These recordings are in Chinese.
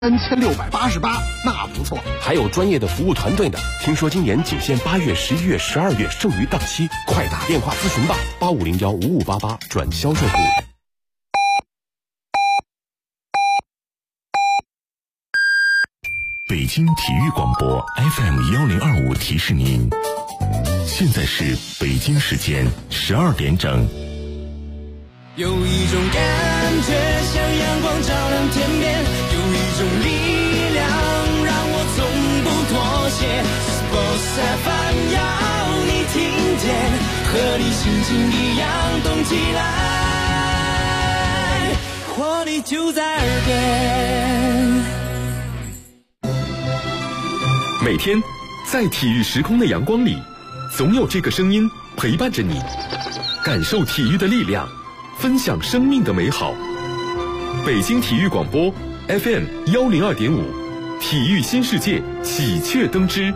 3688，那不错。 还有专业的服务团队呢。听说今年仅限8月、11月、12月，剩余档期，快打电话咨询吧，85015588转销售部。 北京体育广播 FM1025提示您，现在是北京时间12点整。 有一种感觉像阳光照亮天边，有一种力量让我从不妥协。Sports FM 要你听见，和你心情一样动起来，活力就在耳边。 每天在体育时空的阳光里，总有这个声音陪伴着你，感受体育的力量，分享生命的美好。北京体育广播 FM102.5，体育新世界喜鹊登枝。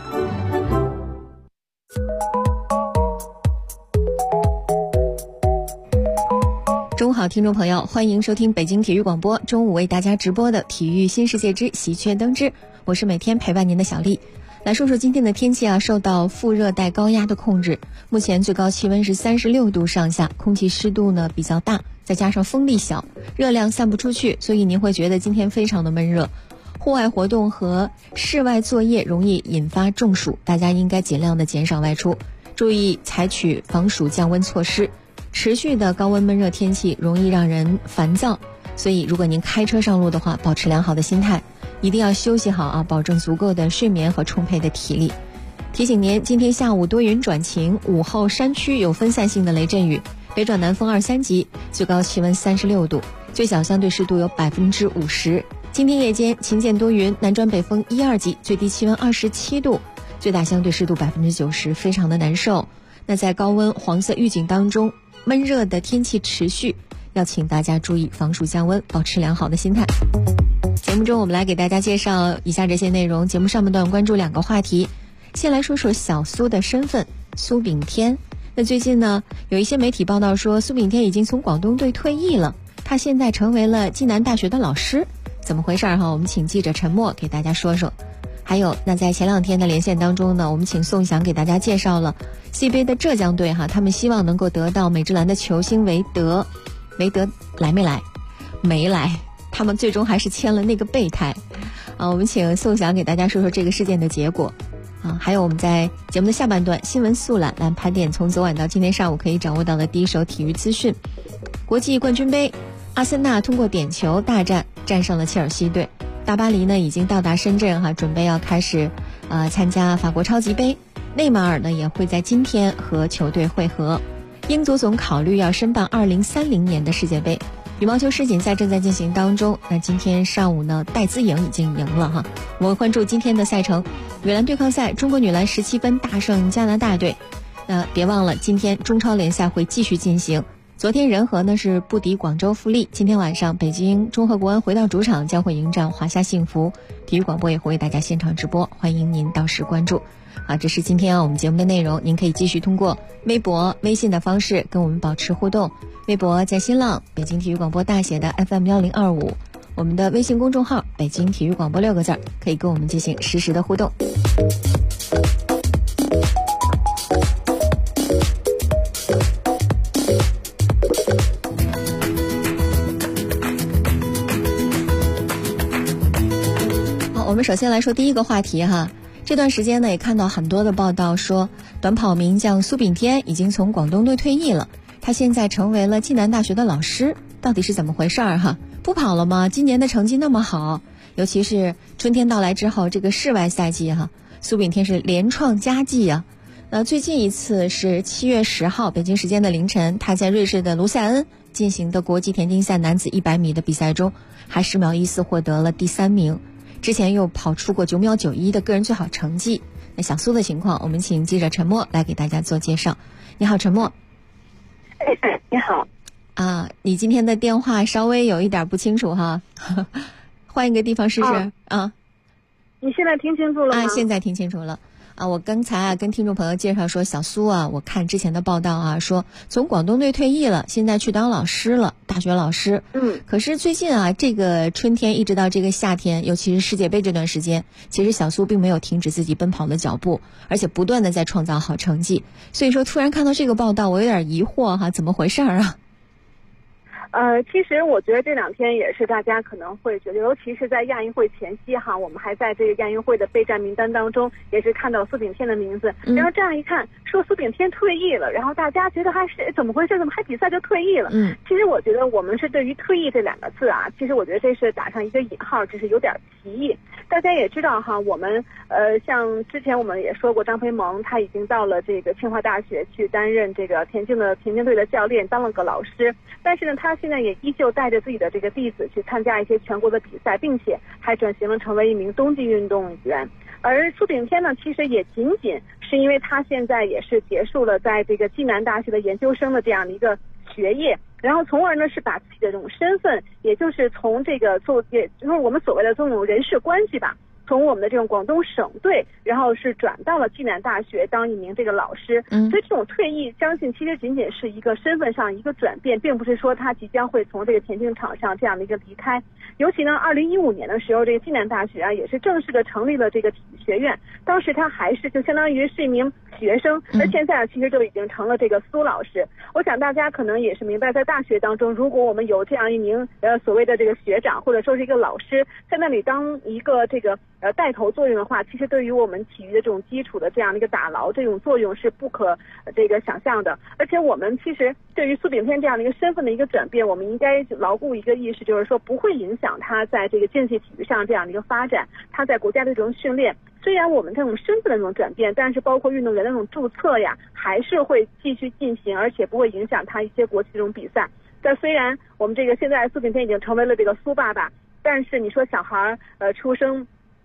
中午好，听众朋友，欢迎收听北京体育广播中午为大家直播的体育新世界之喜鹊登枝，我是每天陪伴您的小丽。来说说今天的天气啊，受到副热带高压的控制，目前最高气温是36度上下，空气湿度呢比较大，再加上风力小，热量散不出去，所以您会觉得今天非常的闷热。户外活动和室外作业容易引发中暑，大家应该尽量的减少外出，注意采取防暑降温措施。持续的高温闷热天气容易让人烦躁，所以如果您开车上路的话，保持良好的心态，一定要休息好啊，保证足够的睡眠和充沛的体力。提醒您，今天下午多云转晴，午后山区有分散性的雷阵雨，北转南风2、3级，最高气温36度，最小相对湿度有50%。今天夜间晴间多云，南转北风1、2级，最低气温27度，最大相对湿度90%，非常的难受。那在高温黄色预警当中，闷热的天气持续，要请大家注意防暑降温，保持良好的心态。节目中我们来给大家介绍以下这些内容。节目上半段关注2个话题，先来说说小苏的身份，苏炳添。那最近呢，有一些媒体报道说苏炳添已经从广东队退役了，他现在成为了暨南大学的老师，怎么回事哈？我们请记者陈默给大家说说。还有，那在前2天的连线当中呢，我们请宋翔给大家介绍了 C 杯的浙江队哈，他们希望能够得到美职篮的球星韦德来没来？没来，他们最终还是签了那个备胎啊。我们请宋翔给大家说说这个事件的结果啊。还有我们在节目的下半段新闻速览来盘点从昨晚到今天上午可以掌握到的第一手体育资讯。国际冠军杯，阿森纳通过点球大战战胜了切尔西队。大巴黎呢已经到达深圳哈，准备要开始参加法国超级杯。内马尔呢也会在今天和球队会合。英足总考虑要申办2030年的世界杯。羽毛球世锦赛正在进行当中，那今天上午呢戴资颖已经赢了哈。我们关注今天的赛程，女篮对抗赛，中国女篮17分大胜加拿大队。那别忘了今天中超联赛会继续进行。昨天人和呢是不敌广州富力，今天晚上北京中赫国安回到主场将会迎战华夏幸福。体育广播也会为大家现场直播，欢迎您到时关注。这是今天我们节目的内容，您可以继续通过微博、微信的方式跟我们保持互动。微博在新浪北京体育广播大写的 FM1025，我们的微信公众号北京体育广播6个字，可以跟我们进行实时的互动。我们首先来说第一个话题哈，这段时间呢也看到很多的报道说，短跑名将苏炳添已经从广东队退役了，他现在成为了暨南大学的老师，到底是怎么回事哈？不跑了吗？今年的成绩那么好，尤其是春天到来之后，这个室外赛季哈，苏炳添是连创佳绩啊。最近一次是7月10号北京时间的凌晨，他在瑞士的卢塞恩进行的国际田径赛男子100米的比赛中，还10秒14获得了第3名。之前又跑出过9秒91的个人最好成绩。那小苏的情况，我们请记者陈默来给大家做介绍。你好，陈默。 你好。 你今天的电话稍微有一点不清楚哈，换一个地方试试啊。 你现在听清楚了吗？ 现在听清楚了。 我刚才跟听众朋友介绍说，小苏我看之前的报道说从广东队退役了，现在去当老师了，大学老师。可是最近这个春天一直到这个夏天，尤其是世界杯这段时间，其实小苏并没有停止自己奔跑的脚步，而且不断的在创造好成绩。所以说突然看到这个报道，我有点疑惑怎么回事啊？ 其实我觉得这2天也是大家可能会觉得，尤其是在亚运会前夕我们还在这个亚运会的备战名单当中，也是看到苏炳添的名字。然后这样一看，说苏炳添退役了，然后大家觉得还是怎么回事？怎么还比赛就退役了？其实我觉得我们是对于退役这2个字其实我觉得这是打上一个引号，只是有点歧义。大家也知道我们像之前我们也说过，张培萌他已经到了这个清华大学去担任这个田径队的教练，当了个老师。但是呢，他现在也依旧带着自己的这个弟子去参加一些全国的比赛，并且还转型了成为一名冬季运动员。而苏炳添呢，其实也仅仅是因为他现在也是结束了在这个暨南大学的研究生的这样的一个学业，然后从而呢是把自己的这种身份，也就是从这个也就是我们所谓的这种人事关系吧，从我们的这种广东省队，然后是转到了暨南大学当一名这个老师。所以这种退役，相信其实仅仅是一个身份上一个转变，并不是说他即将会从这个田径场上这样的一个离开。尤其呢，2015年的时候，这个暨南大学也是正式的成立了这个体育学院。当时他还是就相当于是一名学生，而现在其实就已经成了这个苏老师。我想大家可能也是明白，在大学当中，如果我们有这样一名所谓的这个学长，或者说是一个老师，在那里当一个这个带头作用的话，其实对于我们体育的这种基础的这样的一个打牢，这种作用是不可这个想象的。而且我们其实对于苏炳添这样的一个身份的一个转变，我们应该牢固一个意识，就是说不会影响他在这个竞技体育上这样的一个发展，他在国家的这种训练。虽然我们这种身份的这种转变，但是包括运动员的这种注册还是会继续进行，而且不会影响他一些国际这种比赛。但虽然我们这个现在苏炳添已经成为了这个苏爸爸，但是你说小孩出生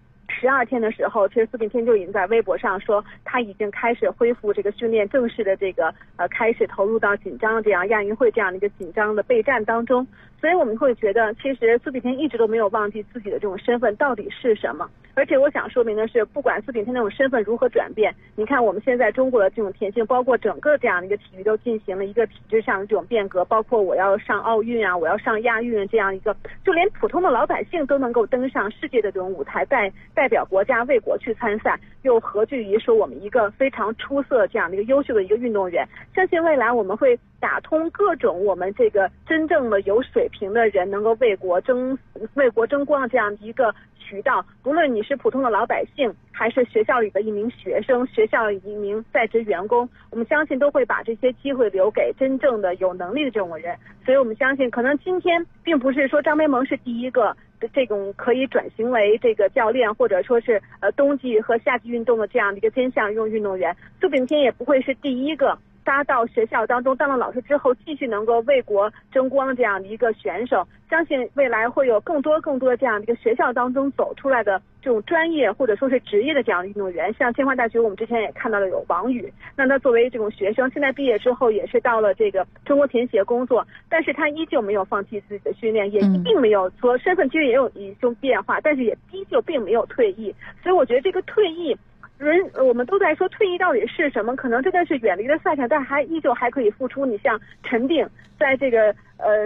12天的时候，其实苏炳添就已经在微博上说，他已经开始恢复这个训练，正式的这个开始投入到紧张这样亚运会这样的一个紧张的备战当中。所以我们会觉得，其实苏炳添一直都没有忘记自己的这种身份到底是什么。而且我想说明的是，不管苏炳添那种身份如何转变，你看我们现在中国的这种田径，包括整个这样的一个体育都进行了一个体制上的这种变革，包括我要上奥运我要上亚运这样一个，就连普通的老百姓都能够登上世界的这种舞台，代表国家为国去参赛，又何惧于说我们一个非常出色这样的一个优秀的一个运动员。相信未来我们会打通各种我们这个真正的有水平的人能够为国争光这样的一个渠道，不论你是普通的老百姓，还是学校里的一名学生，学校里一名在职员工，我们相信都会把这些机会留给真正的有能力的这种人。所以我们相信，可能今天并不是说张培萌是第一个这种可以转型为这个教练，或者说是冬季和夏季运动的这样的一个兼项运动员，苏炳添也不会是第一个搭到学校当中当了老师之后继续能够为国争光这样的一个选手。相信未来会有更多这样的一个学校当中走出来的这种专业或者说是职业的这样的运动员。像清华大学我们之前也看到了有王宇，那他作为这种学生，现在毕业之后也是到了这个中国田协工作，但是他依旧没有放弃自己的训练，也并没有说身份其实也有一种变化，但是也依旧并没有退役。所以我觉得这个退役我们都在说退役到底是什么，可能真的是远离了赛场，但依旧还可以付出。你像陈定在这个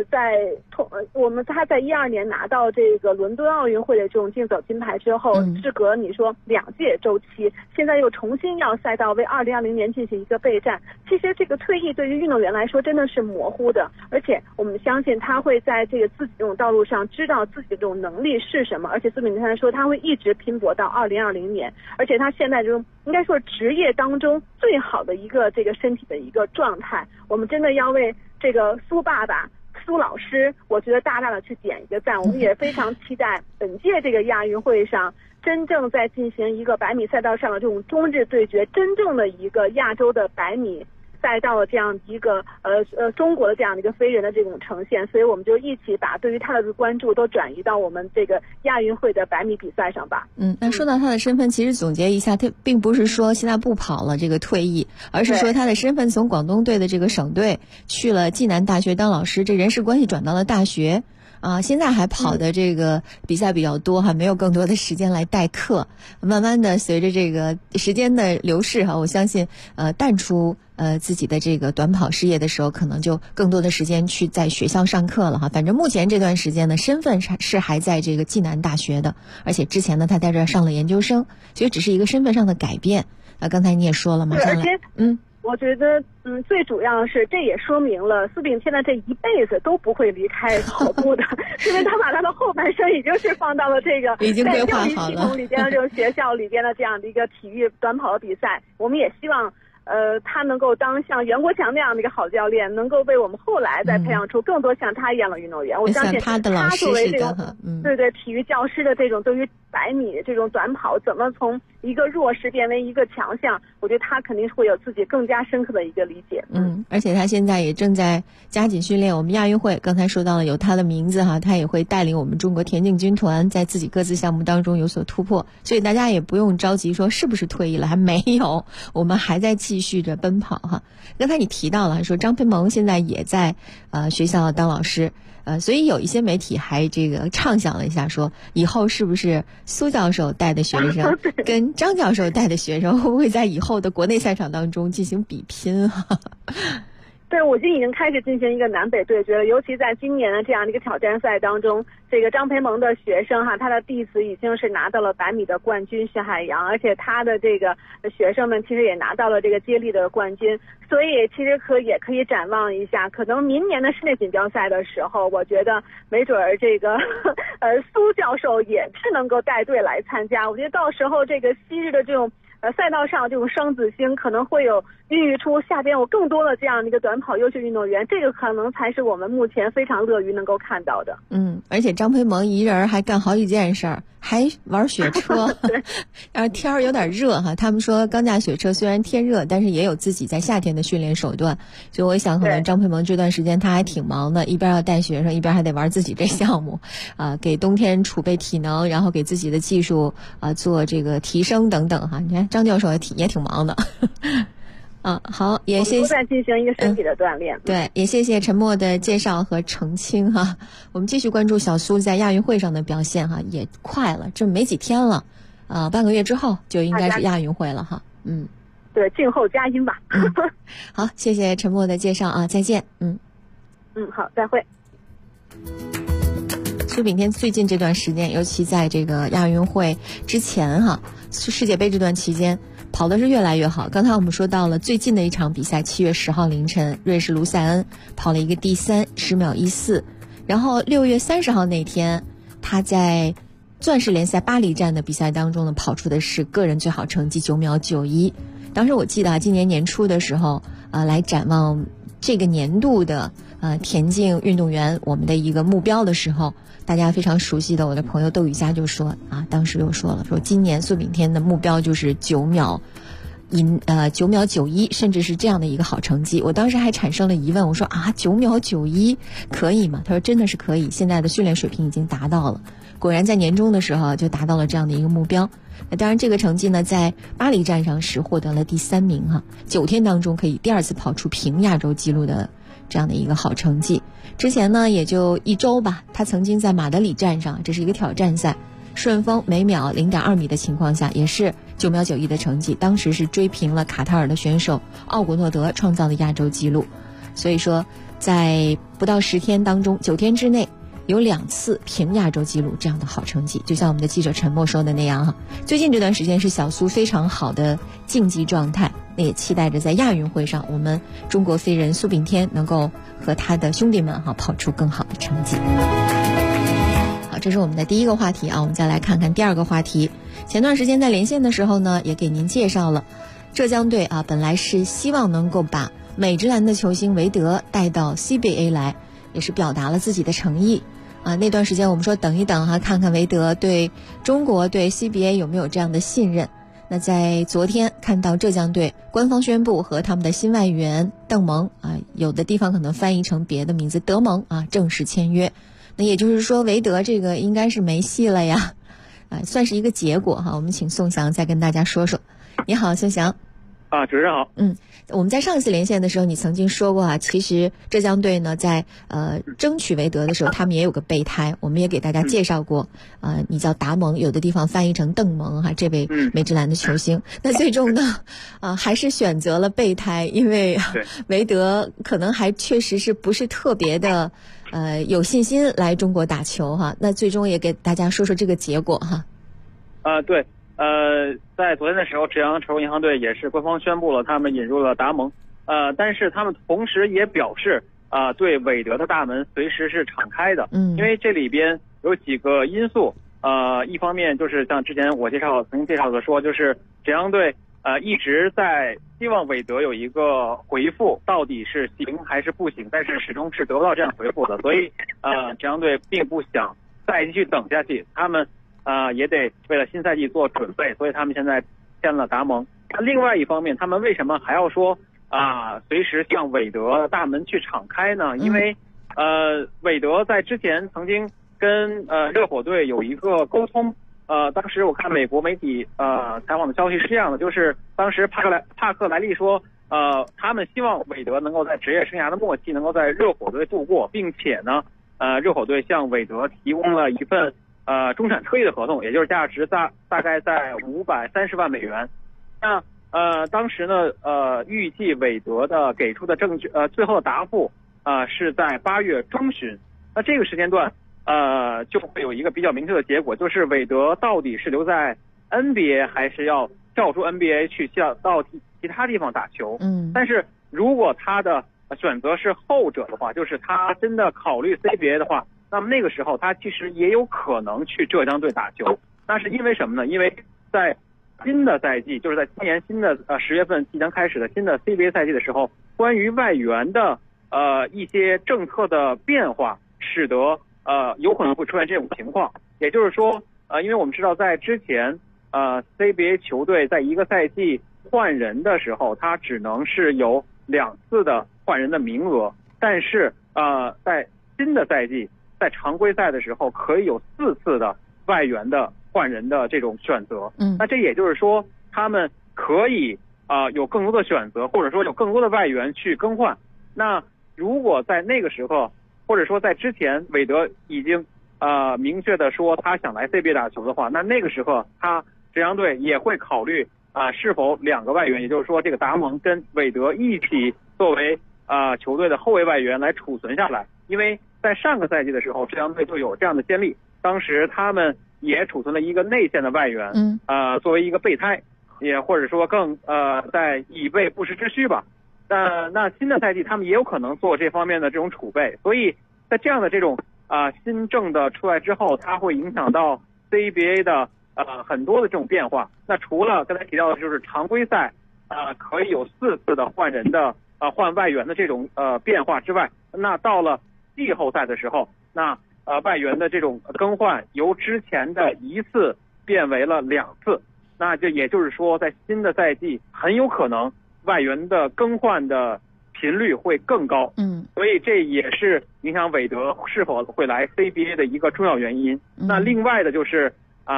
他在2012年拿到这个伦敦奥运会的这种竞走金牌之后，事隔你说2届周期，现在又重新要赛道为2020年进行一个备战。其实这个退役对于运动员来说真的是模糊的，而且我们相信他会在这个自己这种道路上知道自己的这种能力是什么，而且苏炳添说他会一直拼搏到2020年，而且他现在这种应该说职业当中最好的一个这个身体的一个状态。我们真的要为这个苏爸爸苏老师我觉得大大的去点一个赞。我们也非常期待本届这个亚运会上真正在进行一个100米赛道上的这种中日对决，真正的一个亚洲的100米赛道的这样一个中国的这样的一个飞人的这种呈现。所以我们就一起把对于他的关注都转移到我们这个亚运会的100米比赛上吧。 那说到他的身份，其实总结一下，他并不是说现在不跑了这个退役，而是说他的身份从广东队的这个省队去了暨南大学当老师，这人事关系转到了大学。 现在还跑的这个比赛比较多哈，没有更多的时间来代课。慢慢的随着这个时间的流逝哈，我相信淡出自己的这个短跑事业的时候，可能就更多的时间去在学校上课了哈。反正目前这段时间呢，身份是还在这个暨南大学的，而且之前呢他在这儿上了研究生，所以只是一个身份上的改变。刚才你也说了嘛， 而且我觉得最主要的是，这也说明了苏炳添的这一辈子都不会离开跑步的，因为他把他的后半生已经是放到了这个已经规划好了在教育系统里边的这种学校里边的这样的一个体育短跑的比赛。我们也希望他能够当像袁国强那样的一个好教练，能够为我们后来再培养出更多像他一样的运动员。我相信他的老师作为这种对体育教师的这种对于100米这种短跑怎么从一个弱势变为一个强项，我觉得他肯定会有自己更加深刻的一个理解。 而且他现在也正在加紧训练我们亚运会，刚才说到了有他的名字哈，他也会带领我们中国田径军团在自己各自项目当中有所突破，所以大家也不用着急说是不是退役了，还没有，我们还在继续着奔跑哈。刚才你提到了说张培萌现在也在学校当老师，所以有一些媒体还这个畅想了一下，说以后是不是苏教授带的学生跟张教授带的学生会不会在以后的国内赛场当中进行比拼对，我就已经开始进行一个南北对决了，尤其在今年的这样的一个挑战赛当中，这个张培萌的学生哈，他的弟子已经是拿到了100米的冠军徐海洋，而且他的这个学生们其实也拿到了这个接力的冠军，所以其实也可以展望一下，可能明年的室内锦标赛的时候，我觉得没准儿这个苏教授也是能够带队来参加，我觉得到时候这个昔日的这种赛道上这种双子星可能会有孕育出下边有更多的这样的一个短跑优秀运动员，这个可能才是我们目前非常乐于能够看到的。 而且张培萌一人还干好几件事儿，还玩雪车要是天儿有点热哈，他们说钢架雪车虽然天热，但是也有自己在夏天的训练手段，所以我想可能张培萌这段时间他还挺忙的，一边要带学生，一边还得玩自己这项目给冬天储备体能，然后给自己的技术做这个提升等等哈。你看张教授也挺忙的好，也谢谢。 都在进行一个身体的锻炼。 对，也谢谢陈默的介绍和澄清哈。我们继续关注小苏在亚运会上的表现哈，也快了，这没几天了，半个月之后就应该是亚运会了哈。 对，静候佳音吧。 好，谢谢陈默的介绍啊，再见。 好，再会。 苏炳添最近这段时间，尤其在这个亚运会之前哈，世界杯这段期间跑的是越来越好。刚才我们说到了最近的一场比赛，7月10号凌晨，瑞士卢塞恩跑了一个第3，10秒14。然后6月30号那天，他在钻石联赛巴黎站的比赛当中呢，跑出的是个人最好成绩9秒91。当时我记得今年年初的时候来展望这个年度的田径运动员我们的一个目标的时候，大家非常熟悉的我的朋友窦雨佳就说当时又说了，说今年苏炳添的目标就是9秒91，甚至是这样的一个好成绩。我当时还产生了疑问，我说9秒91可以吗？他说真的是可以，现在的训练水平已经达到了。果然在年终的时候就达到了这样的一个目标。当然这个成绩呢，在巴黎站上是获得了第3名哈，9天当中可以第2次跑出平亚洲纪录的这样的一个好成绩。之前呢也就1周吧，他曾经在马德里站上，这是一个挑战赛，顺风每秒0.2米的情况下，也是9秒91的成绩，当时是追平了卡塔尔的选手奥古诺德创造的亚洲纪录。所以说在不到10天当中，9天之内有2次平亚洲纪录这样的好成绩，就像我们的记者陈默说的那样哈。最近这段时间是小苏非常好的竞技状态，那也期待着在亚运会上，我们中国飞人苏炳添能够和他的兄弟们跑出更好的成绩。好，这是我们的第一个话题我们再来看看第二个话题。前段时间在连线的时候呢，也给您介绍了浙江队本来是希望能够把美职篮的球星韦德带到 CBA 来，也是表达了自己的诚意那段时间我们说等一等看看韦德对中国对 CBA 有没有这样的信任。那在昨天看到浙江队官方宣布和他们的新外援邓蒙有的地方可能翻译成别的名字德蒙正式签约。那也就是说韦德这个应该是没戏了呀算是一个结果我们请宋翔再跟大家说说。你好，宋翔。 主持人好。 我们在上一次连线的时候，你曾经说过啊，其实浙江队呢在争取韦德的时候，他们也有个备胎，我们也给大家介绍过，你叫达蒙，有的地方翻译成邓蒙哈，这位美职篮的球星。那最终呢，还是选择了备胎，因为韦德可能还确实是不是特别的有信心来中国打球哈。那最终也给大家说说这个结果哈。 对。在昨天的时候，浙江储物银行队也是官方宣布了他们引入了达蒙，但是他们同时也表示对韦德的大门随时是敞开的，因为这里边有几个因素，一方面就是像之前我曾经介绍的说，就是浙江队一直在希望韦德有一个回复，到底是行还是不行，但是始终是得不到这样回复的，所以浙江队并不想再继续等下去，他们也得为了新赛季做准备，所以他们现在签了达蒙。另外一方面，他们为什么还要说随时向韦德大门去敞开呢？因为韦德在之前曾经跟热火队有一个沟通，当时我看美国媒体采访的消息是这样的，就是当时帕克莱利说他们希望韦德能够在职业生涯的末期能够在热火队度过，并且呢热火队向韦德提供了一份中产特约的合同，也就是价值大概在530万美元。那当时呢预计韦德的给出的最后的答复是在8月中旬。那这个时间段就会有一个比较明确的结果，就是韦德到底是留在 NBA 还是要跳出 NBA 去到其他地方打球。但是如果他的选择是后者的话，就是他真的考虑 CBA 的话，那么那个时候他其实也有可能去浙江队打球。那是因为什么呢？因为在新的赛季，就是在今年新的10月份即将开始的新的 CBA 赛季的时候，关于外援的一些政策的变化，使得有可能会出现这种情况。也就是说因为我们知道在之前CBA 球队在一个赛季换人的时候，他只能是有2次的换人的名额，但是在新的赛季在常规赛的时候可以有4次的外援的换人的这种选择。那这也就是说他们可以有更多的选择，或者说有更多的外援去更换。那如果在那个时候，或者说在之前韦德已经明确的说他想来 CBA 打球的话，那个时候他浙江队也会考虑是否2个外援，也就是说这个达蒙跟韦德一起作为球队的后卫外援来储存下来。因为在上个赛季的时候，浙江队就有这样的先例，当时他们也储存了一个内线的外援，作为一个备胎，也或者说更在以备不时之需吧。那新的赛季他们也有可能做这方面的这种储备，所以在这样的这种新政的出来之后，它会影响到 CBA 的很多的这种变化。那除了刚才提到的就是常规赛可以有4次的换人的换外援的这种变化之外，那到了季后赛的时候，那外援的这种更换由之前的1次变为了2次。那这也就是说在新的赛季很有可能外援的更换的频率会更高。所以这也是影响韦德是否会来 CBA 的一个重要原因。那另外的就是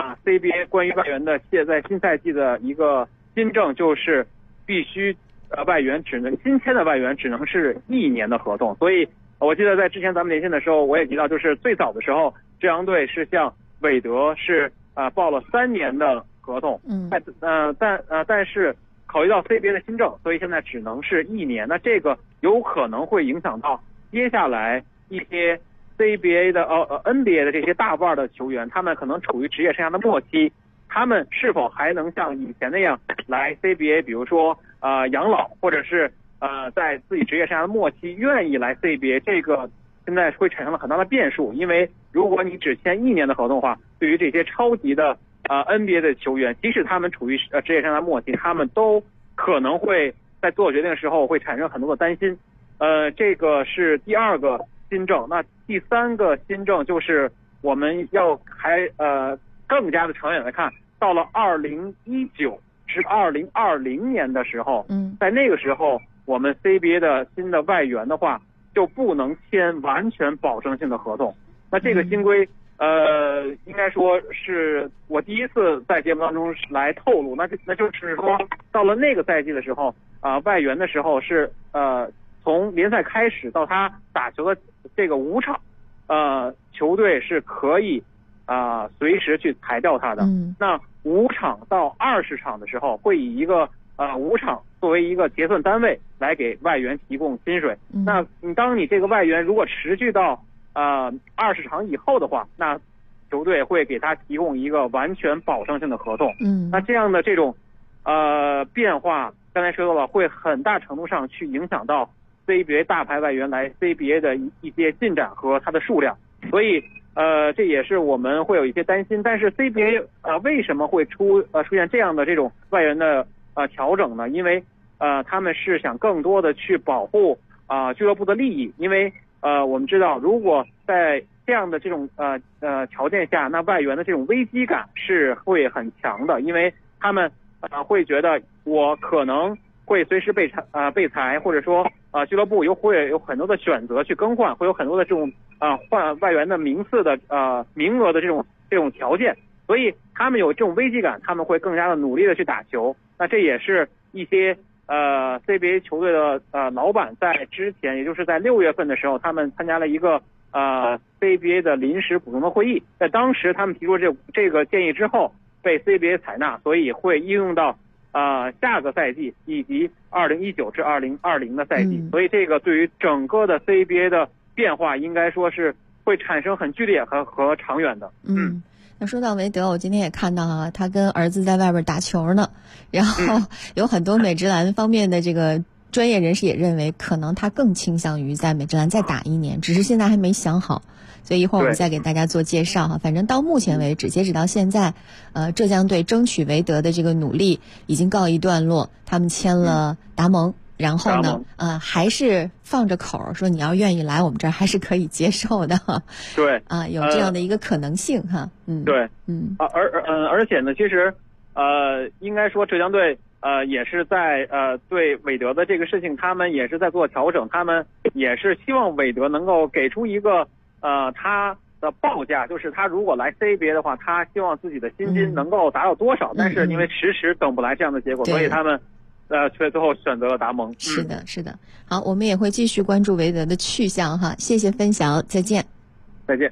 CBA 关于外援的在新赛季的一个新政，就是必须新签的外援只能是1年的合同。所以我记得在之前咱们连线的时候我也提到，就是最早的时候浙江队是向韦德是报了3年的合同，但是考虑到 CBA 的新政，所以现在只能是1年。那这个有可能会影响到接下来一些 CBA 的NBA 的这些大腕的球员，他们可能处于职业生涯的末期，他们是否还能像以前那样来 CBA， 比如说养老，或者是在自己职业生涯的末期愿意来 CBA， 这个现在会产生了很大的变数。因为如果你只签1年的合同的话，对于这些超级的NBA 的球员，即使他们处于职业生涯末期，他们都可能会在做决定的时候会产生很多的担心。这个是第2个新政。那第3个新政就是我们要更加的长远来看，到了2019至2020年的时候，在那个时候我们 CBA 的新的外援的话就不能签完全保证性的合同。那这个新规应该说是我第一次在节目当中来透露，那就是说到了那个赛季的时候外援的时候是从联赛开始到他打球的这个5场，球队是可以随时去裁掉他的。那5场到20场的时候，会以一个5场作为一个结算单位来给外援提供薪水。那当你这个外援如果持续到20场以后的话，那球队会给他提供一个完全保证性的合同。那这样的这种变化，刚才说到了，会很大程度上去影响到 CBA 大牌外援来 CBA 的一些进展和它的数量。所以这也是我们会有一些担心。但是 CBA 为什么会出现这样的这种外援的调整呢？因为他们是想更多的去保护俱乐部的利益。因为我们知道，如果在这样的这种条件下，那外援的这种危机感是会很强的，因为他们会觉得我可能会随时被裁，或者说俱乐部会有很多的选择去更换，会有很多的这种换外援的名额的这种条件，所以他们有这种危机感，他们会更加的努力的去打球。那这也是一些CBA 球队的老板在之前，也就是在6月份的时候，他们参加了一个CBA 的临时股东的会议，在当时他们提出这个建议之后，被 CBA 采纳，所以会应用到下个赛季以及2019至2020的赛季。所以这个对于整个的 CBA 的变化，应该说是会产生很剧烈和长远的。 那说到韦德，我今天也看到他跟儿子在外边打球呢，然后有很多美职篮方面的这个专业人士也认为，可能他更倾向于在美职篮再打1年，只是现在还没想好。所以一会儿我们再给大家做介绍哈。反正到目前为止，截止到现在，浙江队争取韦德的这个努力已经告一段落，他们签了达蒙。然后呢，还是放着口说你要愿意来我们这儿还是可以接受的。 对， 有这样的一个可能性哈。 对，而且呢，其实应该说浙江队也是在对韦德的这个事情，他们也是在做调整，他们也是希望韦德能够给出一个他的报价，就是他如果来 CBA 的话，他希望自己的薪金能够达到多少，但是因为迟迟等不来这样的结果，所以他们却最后选择了达蒙。 是的，是的。好，我们也会继续关注韦德的去向哈。谢谢分享，再见。 再见。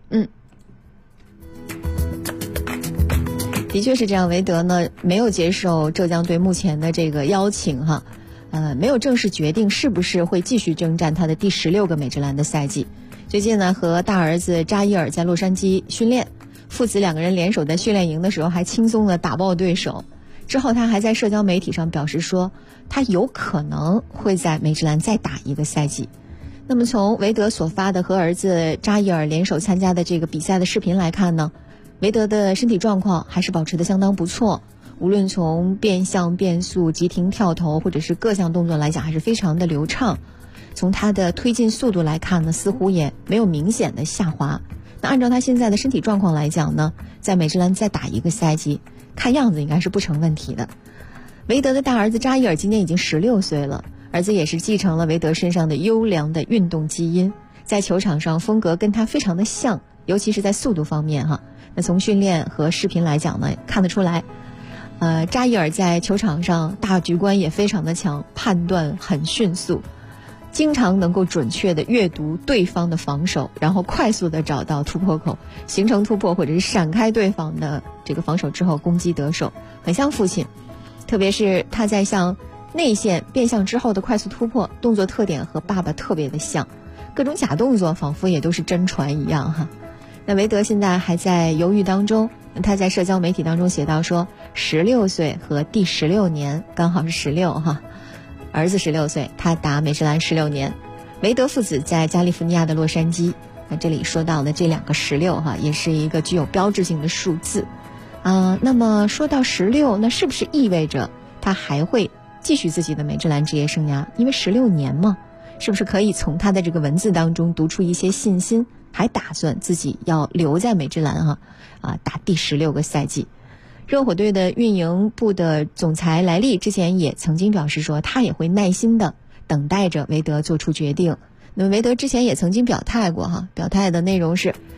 的确是这样，韦德呢没有接受浙江队目前的这个邀请哈，没有正式决定是不是会继续征战他的第16个美职篮的赛季。最近呢，和大儿子扎伊尔在洛杉矶训练，父子2个人联手在训练营的时候还轻松的打爆对手。之后他还在社交媒体上表示说，他有可能会在美职篮再打1个赛季。那么从韦德所发的和儿子扎伊尔联手参加的这个比赛的视频来看呢，韦德的身体状况还是保持得相当不错，无论从变向、变速、急停、跳投或者是各项动作来讲，还是非常的流畅。从他的推进速度来看呢，似乎也没有明显的下滑。那按照他现在的身体状况来讲呢，在美职篮再打1个赛季，看样子应该是不成问题的。韦德的大儿子扎伊尔今年已经16岁了，儿子也是继承了韦德身上的优良的运动基因，在球场上风格跟他非常的像，尤其是在速度方面哈。那从训练和视频来讲呢，看得出来，扎伊尔在球场上大局观也非常的强，判断很迅速，经常能够准确的阅读对方的防守，然后快速的找到突破口，形成突破或者是闪开对方的这个防守之后攻击得手，很像父亲。特别是他在向内线变向之后的快速突破，动作特点和爸爸特别的像，各种假动作仿佛也都是真传一样哈。那韦德现在还在犹豫当中，他在社交媒体当中写到说，16岁和第16年刚好是16哈，儿子16岁，他打美职篮16年。韦德父子在加利福尼亚的洛杉矶，那这里说到的这2个16哈，也是一个具有标志性的数字。那么说到16，那是不是意味着他还会继续自己的美职篮职业生涯？因为16年嘛，是不是可以从他的这个文字当中读出一些信心，还打算自己要留在美职篮打第16个赛季？热火队的运营部的总裁莱利之前也曾经表示说，他也会耐心的等待着韦德做出决定。那么韦德之前也曾经表态过表态的内容是，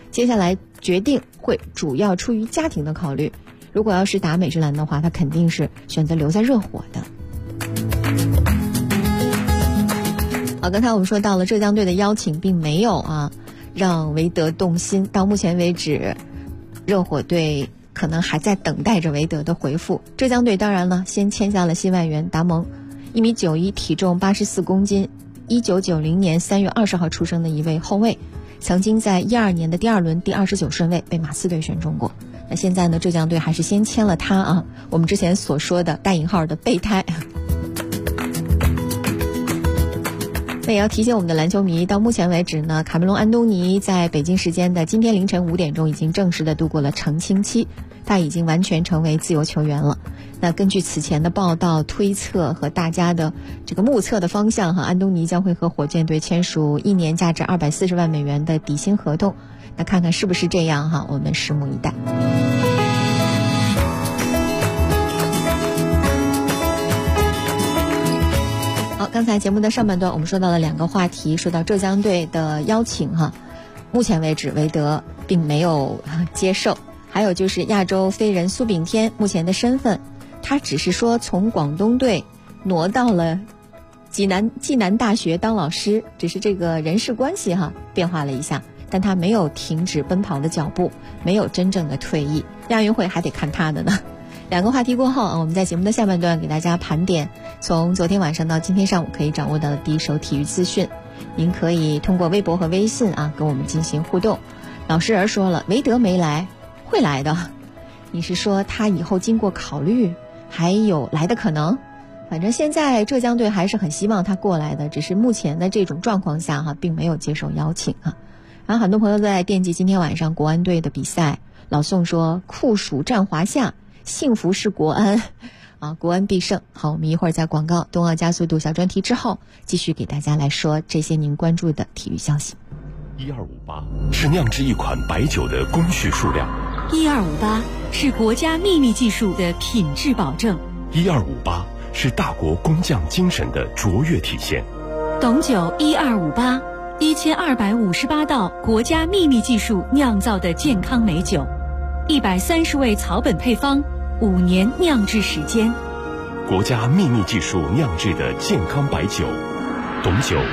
接下来决定会主要出于家庭的考虑。如果要是打美职篮的话，他肯定是选择留在热火的。好，刚才我们说到了浙江队的邀请并没有让韦德动心，到目前为止热火队可能还在等待着韦德的回复。浙江队当然了，先签下了新外援达蒙，1米91，体重84公斤，1990年3月20号出生的一位后卫，曾经在12年的第2轮第29顺位被马刺队选中过。那现在呢，浙江队还是先签了他我们之前所说的带引号的备胎。那也要提醒我们的篮球迷，到目前为止呢，卡梅隆·安东尼在北京时间的今天凌晨5点钟已经正式的度过了澄清期，他已经完全成为自由球员了。那根据此前的报道、推测和大家的这个目测的方向安东尼将会和火箭队签署1年价值240万美元的底薪合同。那看看是不是这样我们拭目以待。好，刚才节目的上半段我们说到了2个话题，说到浙江队的邀请目前为止韦德并没有接受。还有就是亚洲飞人苏炳添目前的身份，他只是说从广东队挪到了济南大学当老师，只是这个人事关系变化了一下，但他没有停止奔跑的脚步，没有真正的退役。亚运会还得看他的呢。2个话题过后我们在节目的下半段给大家盘点从昨天晚上到今天上午可以掌握到的第一手体育资讯。您可以通过微博和微信跟我们进行互动。老实人说了，韦德没来，会来的。你是说他以后经过考虑还有来的可能？反正现在浙江队还是很希望他过来的，只是目前的这种状况下并没有接受邀请然后很多朋友在惦记今天晚上国安队的比赛。老宋说酷暑战华夏，幸福是国安国安必胜。好，我们一会儿在广告冬奥加速度小专题之后继续给大家来说这些您关注的体育消息。 1258是酿制一款白酒的工序数量 ，1258是国家秘密技术的品质保证 ，1258是大国工匠精神的卓越体现。 董酒1258 1258道国家秘密技术酿造的健康美酒，130味草本配方，5年酿制时间， 国家秘密技术酿制的健康白酒，董酒1258。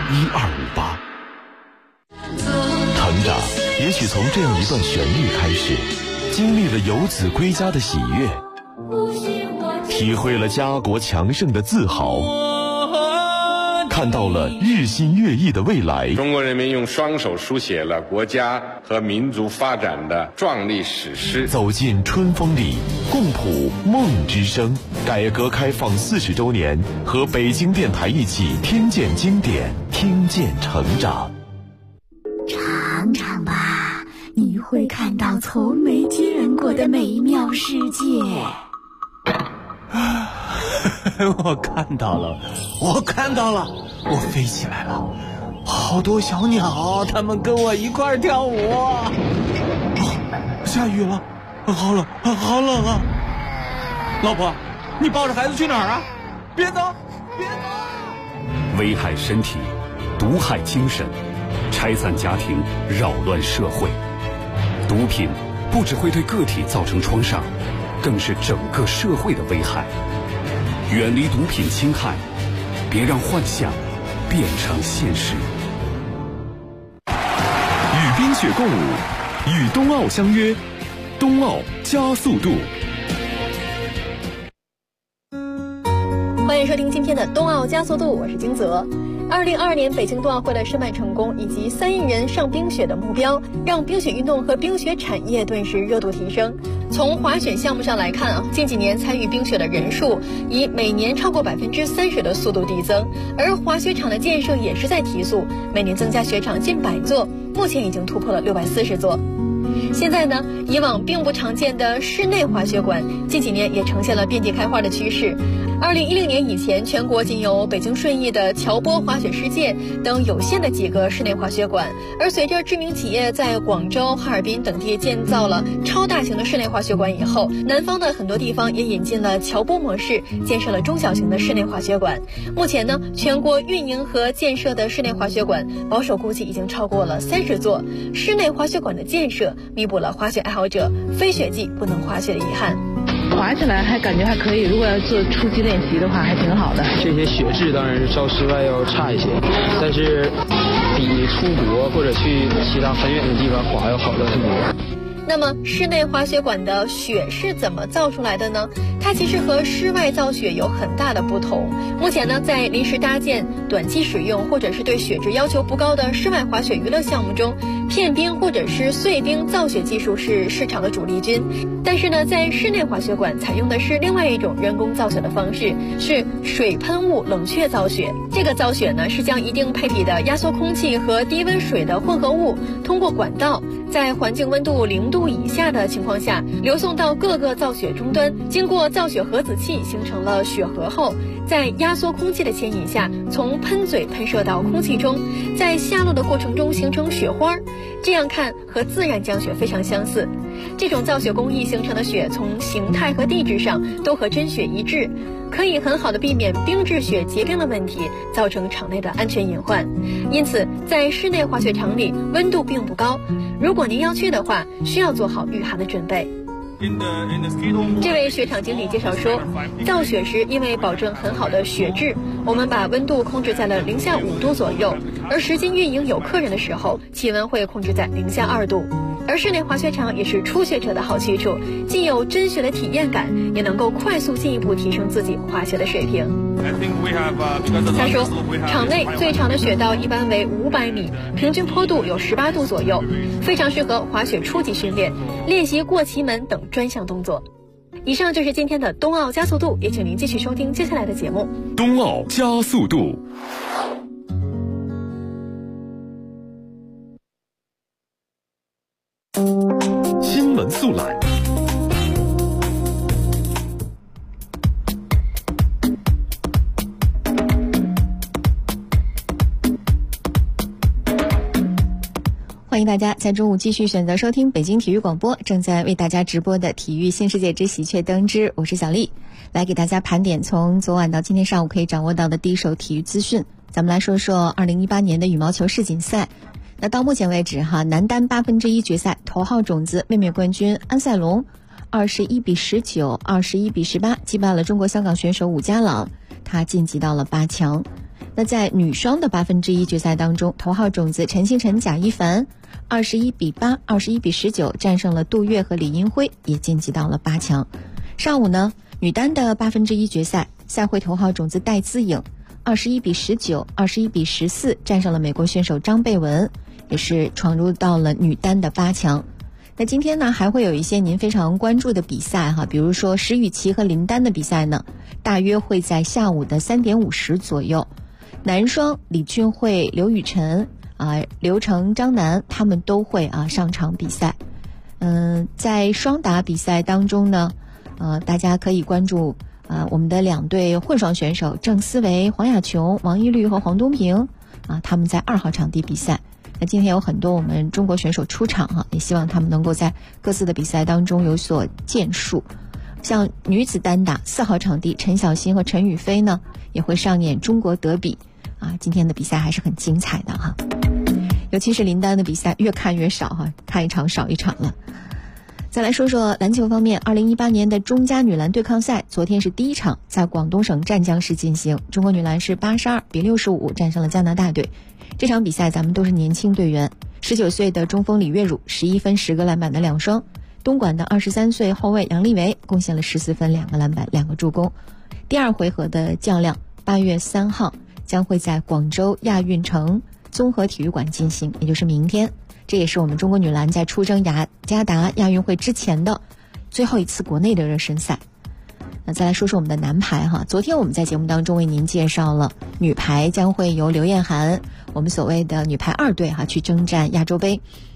成长也许从这样一段旋律开始，经历了游子归家的喜悦，体会了家国强盛的自豪，看到了日新月异的未来。 中国人民用双手书写了国家和民族发展的壮丽史诗。 走进春风里，共谱梦之声。改革开放40周年，和北京电台一起听见经典，听见成长。 尝尝吧，你会看到从没见过的美妙世界。 我看到了，我飞起来了，好多小鸟，它们跟我一块跳舞。下雨了，好冷，好冷啊！老婆，你抱着孩子去哪儿啊？别走，别走！ 危害身体，毒害精神，拆散家庭，扰乱社会。毒品不只会对个体造成创伤，更是整个社会的危害。远离毒品侵害，别让幻想变成现实。与冰雪共舞，与冬奥相约，冬奥加速度。 欢迎收听今天的冬奥加速度，我是金泽。2022年北京冬奥会的申办成功以及3亿人上冰雪的目标，让冰雪运动和冰雪产业顿时热度提升。从滑雪项目上来看近几年参与冰雪的人数以每年超过30%的速度递增，而滑雪场的建设也是在提速，每年增加雪场近100座，目前已经突破了640座。 现在呢，以往并不常见的室内滑雪馆，近几年也呈现了遍地开花的趋势。2010年以前，全国仅有北京顺义的乔波滑雪世界等有限的几个室内滑雪馆，而随着知名企业在广州、哈尔滨等地建造了超大型的室内滑雪馆以后，南方的很多地方也引进了乔波模式，建设了中小型的室内滑雪馆。目前呢，全国运营和建设的室内滑雪馆保守估计已经超过了30座。室内滑雪馆的建设弥补了滑雪爱好者非雪季不能滑雪的遗憾。 滑起来还感觉还可以，如果要做初期练习的话还挺好的。 这些雪质当然是较室外要差一些，但是比出国或者去其他很远的地方滑要好得很多。 那么室内滑雪馆的雪是怎么造出来的呢？它其实和室外造雪有很大的不同。目前呢，在临时搭建、短期使用或者是对雪质要求不高的室外滑雪娱乐项目中，片冰或者是碎冰造雪技术是市场的主力军。但是呢，在室内滑雪馆采用的是另外一种人工造雪的方式，是水喷雾冷却造雪。这个造雪呢，是将一定配比的压缩空气和低温水的混合物通过管道，在环境温度0度以下的情况下流送到各个造雪终端，经过造雪核子器形成了雪核后，在压缩空气的牵引下，从喷嘴喷射到空气中，在下落的过程中形成雪花。这样看和自然降雪非常相似。这种造雪工艺形成的雪从形态和地质上都和真雪一致，可以很好的避免冰制雪结冰的问题，造成场内的安全隐患。因此在室内滑雪场里温度并不高，如果您要去的话，需要做好御寒的准备。这位雪场经理介绍说，造雪时因为保证很好的雪质，我们把温度控制在了零下5度左右，而实际运营有客人的时候，气温会控制在零下2度。而室内滑雪场也是初学者的好去处，既有真雪的体验感，也能够快速进一步提升自己滑雪的水平。他说，场内最长的雪道一般为500米，平均坡度有18度左右，非常适合滑雪初级训练，练习过旗门等专项动作。以上就是今天的冬奥加速度，也请您继续收听接下来的节目。 冬奥加速度。新闻速览。 欢迎大家在中午继续选择收听北京体育广播正在为大家直播的体育新世界之喜鹊登之，我是小丽，来给大家盘点从昨晚到今天上午可以掌握到的第一手体育资讯。咱们来说说2018年的羽毛球世锦赛。那到目前为止男单1/8决赛，头号种子卫冕冠军安赛龙21比19、21比18击败了中国香港选手伍家朗，他晋级到了8强。那在女双的1/8决赛当中，头号种子陈清晨、贾一凡21比8、21比19战胜了杜月和李英辉，也晋级到了8强。上午呢，女单的1/8决赛，赛会头号种子戴资颖21比19、21比14战胜了美国选手张贝文，也是闯入到了女单的8强。那今天呢，还会有一些您非常关注的比赛比如说石宇奇和林丹的比赛呢，大约会在下午的3点50左右。男双李俊慧、刘雨辰刘成、张楠他们都会上场比赛。在双打比赛当中呢，大家可以关注我们的2对混双选手郑思维、黄雅琼、王一律和黄东平他们在2号场地比赛。那今天有很多我们中国选手出场也希望他们能够在各自的比赛当中有所建树。像女子单打4号场地，陈小欣和陈雨菲呢也会上演中国德比今天的比赛还是很精彩的尤其是林丹的比赛越看越少看一场少一场了。再来说说篮球方面，2018年的中加女篮对抗赛昨天是第一场，在广东省湛江市进行，中国女篮是82比65战胜了加拿大队。这场比赛咱们都是年轻队员，19岁的中锋李月汝11分10个篮板的2双，东莞的23岁后卫杨丽维贡献了14分2个篮板2个助攻。第2回合的较量8月3号将会在广州亚运城综合体育馆进行，也就是明天。这也是我们中国女篮在出征雅加达亚运会之前的最后一次国内的热身赛。那再来说说我们的男排昨天我们在节目当中为您介绍了女排将会由刘晏涵，我们所谓的女排2队去征战亚洲杯。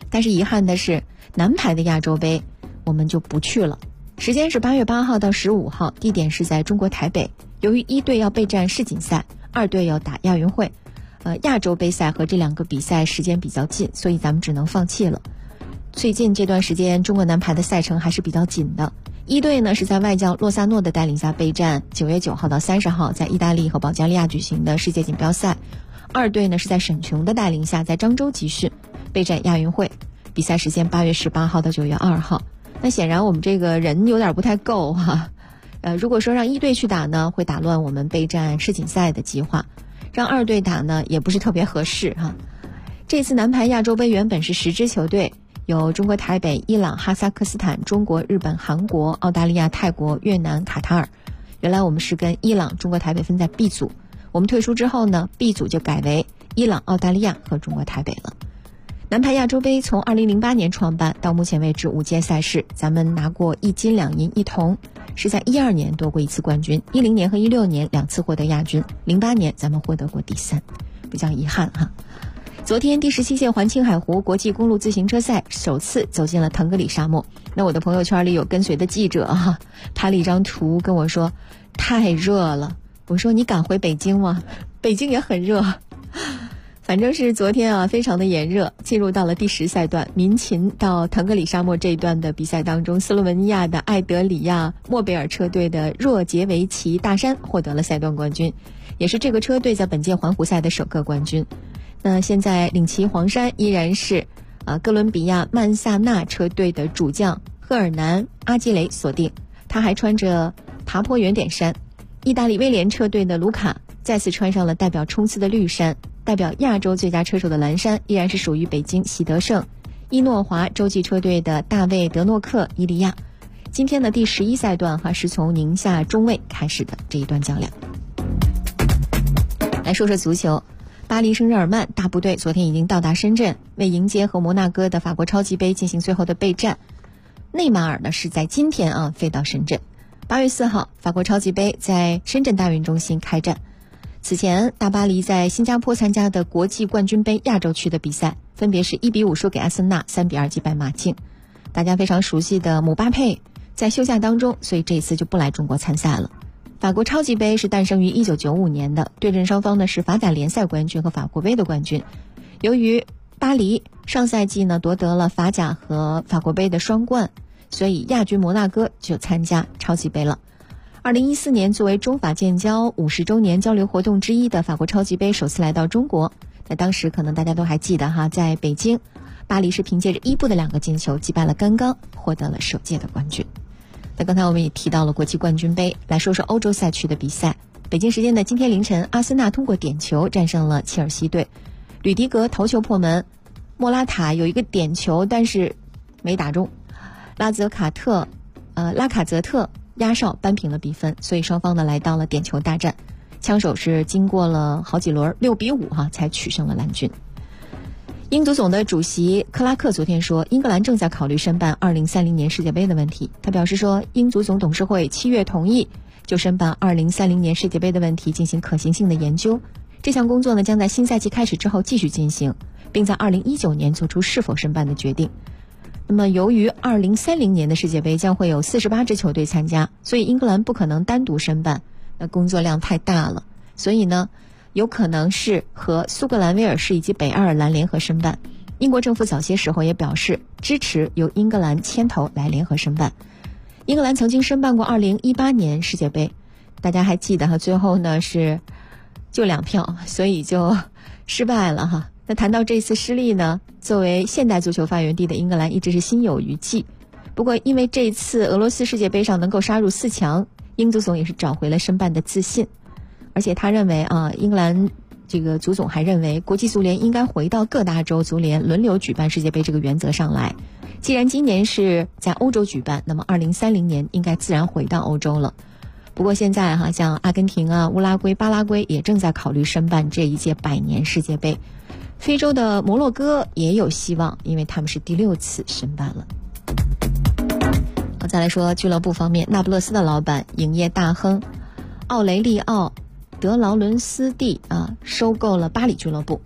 但是遗憾的是，男排的亚洲杯我们就不去了。时间是8月8号到15号，地点是在中国台北。由于一队要备战世锦赛，2队要打亚运会，亚洲杯赛和这2个比赛时间比较近，所以咱们只能放弃了。最近这段时间，中国男排的赛程还是比较紧的。一队呢是在外教洛萨诺的带领下备战9月9号到30号在意大利和保加利亚举行的世界锦标赛，2队呢是在沈琼的带领下在漳州集训备战亚运会，比赛时间8月18号到9月2号。那显然我们这个人有点不太够哈，如果说让一队去打呢，会打乱我们备战世锦赛的计划；让2队打呢，也不是特别合适哈。这次男排亚洲杯原本是10支球队，有中国台北、伊朗、哈萨克斯坦、中国、日本、韩国、澳大利亚、泰国、越南、卡塔尔。原来我们是跟伊朗、中国台北分在 B 组，我们退出之后呢， B 组就改为伊朗、澳大利亚和中国台北了。男排亚洲杯从2008年创办到目前为止5届赛事，咱们拿过1金2银1铜，是在12年夺过1次冠军，10年和16年2次获得亚军，08年咱们获得过第3，比较遗憾哈。昨天第17届环青海湖国际公路自行车赛首次走进了腾格里沙漠，那我的朋友圈里有跟随的记者哈，拍了一张图跟我说太热了，我说你敢回北京吗？北京也很热。反正是昨天啊，非常的炎热。进入到了第10赛段，民勤到腾格里沙漠这一段的比赛当中，斯洛文尼亚的艾德里亚莫贝尔车队的若杰维奇大山获得了赛段冠军，也是这个车队在本届环湖赛的首个冠军。那现在领骑黄山依然是哥伦比亚曼萨纳车队的主将赫尔南阿基雷锁定，他还穿着爬坡圆点衫。意大利威廉车队的卢卡再次穿上了代表冲刺的绿衫，代表亚洲最佳车手的蓝衫依然是属于北京喜德盛伊诺华洲际车队的大卫德诺克伊利亚。今天的第11赛段是从宁夏中卫开始的这一段较量。来说说足球，巴黎圣日耳曼大部队昨天已经到达深圳，为迎接和摩纳哥的法国超级杯进行最后的备战。内马尔呢是在今天飞到深圳。8月4号，法国超级杯在深圳大运中心开战。此前，大巴黎在新加坡参加的国际冠军杯亚洲区的比赛，分别是1-5输给阿森纳，3-2击败马竞。大家非常熟悉的姆巴佩在休假当中，所以这一次就不来中国参赛了。法国超级杯是诞生于1995年的，对阵双方呢是法甲联赛冠军和法国杯的冠军。由于巴黎上赛季呢夺得了法甲和法国杯的双冠，所以亚军摩纳哥就参加超级杯了。2014年作为中法建交50周年交流活动之一的法国超级杯首次来到中国，那当时可能大家都还记得哈，在北京，巴黎是凭借着伊布的2个进球击败了甘刚，获得了首届的冠军。那刚才我们也提到了国际冠军杯，来说说欧洲赛区的比赛。北京时间的今天凌晨，阿森纳通过点球战胜了切尔西队，吕迪格头球破门，莫拉塔有一个点球但是没打中，拉卡泽特压哨扳平了比分，所以双方呢来到了点球大战。枪手是经过了好几轮6-5才取胜了蓝军。英足总的主席克拉克昨天说，英格兰正在考虑申办2030年世界杯的问题。他表示说，英足总董事会7月同意就申办2030年世界杯的问题进行可行性的研究。这项工作呢将在新赛季开始之后继续进行，并在2019年做出是否申办的决定。那么由于2030年的世界杯将会有48支球队参加，所以英格兰不可能单独申办，那工作量太大了，所以呢有可能是和苏格兰、威尔士以及北爱尔兰联合申办。英国政府早些时候也表示支持由英格兰牵头来联合申办。英格兰曾经申办过2018年世界杯，大家还记得最后呢是就2票，所以就失败了哈。那谈到这次失利呢，作为现代足球发源地的英格兰一直是心有余悸。不过因为这次俄罗斯世界杯上能够杀入4强，英足总也是找回了申办的自信。而且他认为英格兰这个足总还认为国际足联应该回到各大洲足联轮流举办世界杯这个原则上来。既然今年是在欧洲举办，那么2030年应该自然回到欧洲了。不过现在像阿根廷乌拉圭、巴拉圭也正在考虑申办这一届100年世界杯。非洲的摩洛哥也有希望，因为他们是第6次申办了。再来说俱乐部方面，那不勒斯的老板影业大亨奥雷利奥德劳伦斯蒂收购了巴黎俱乐部。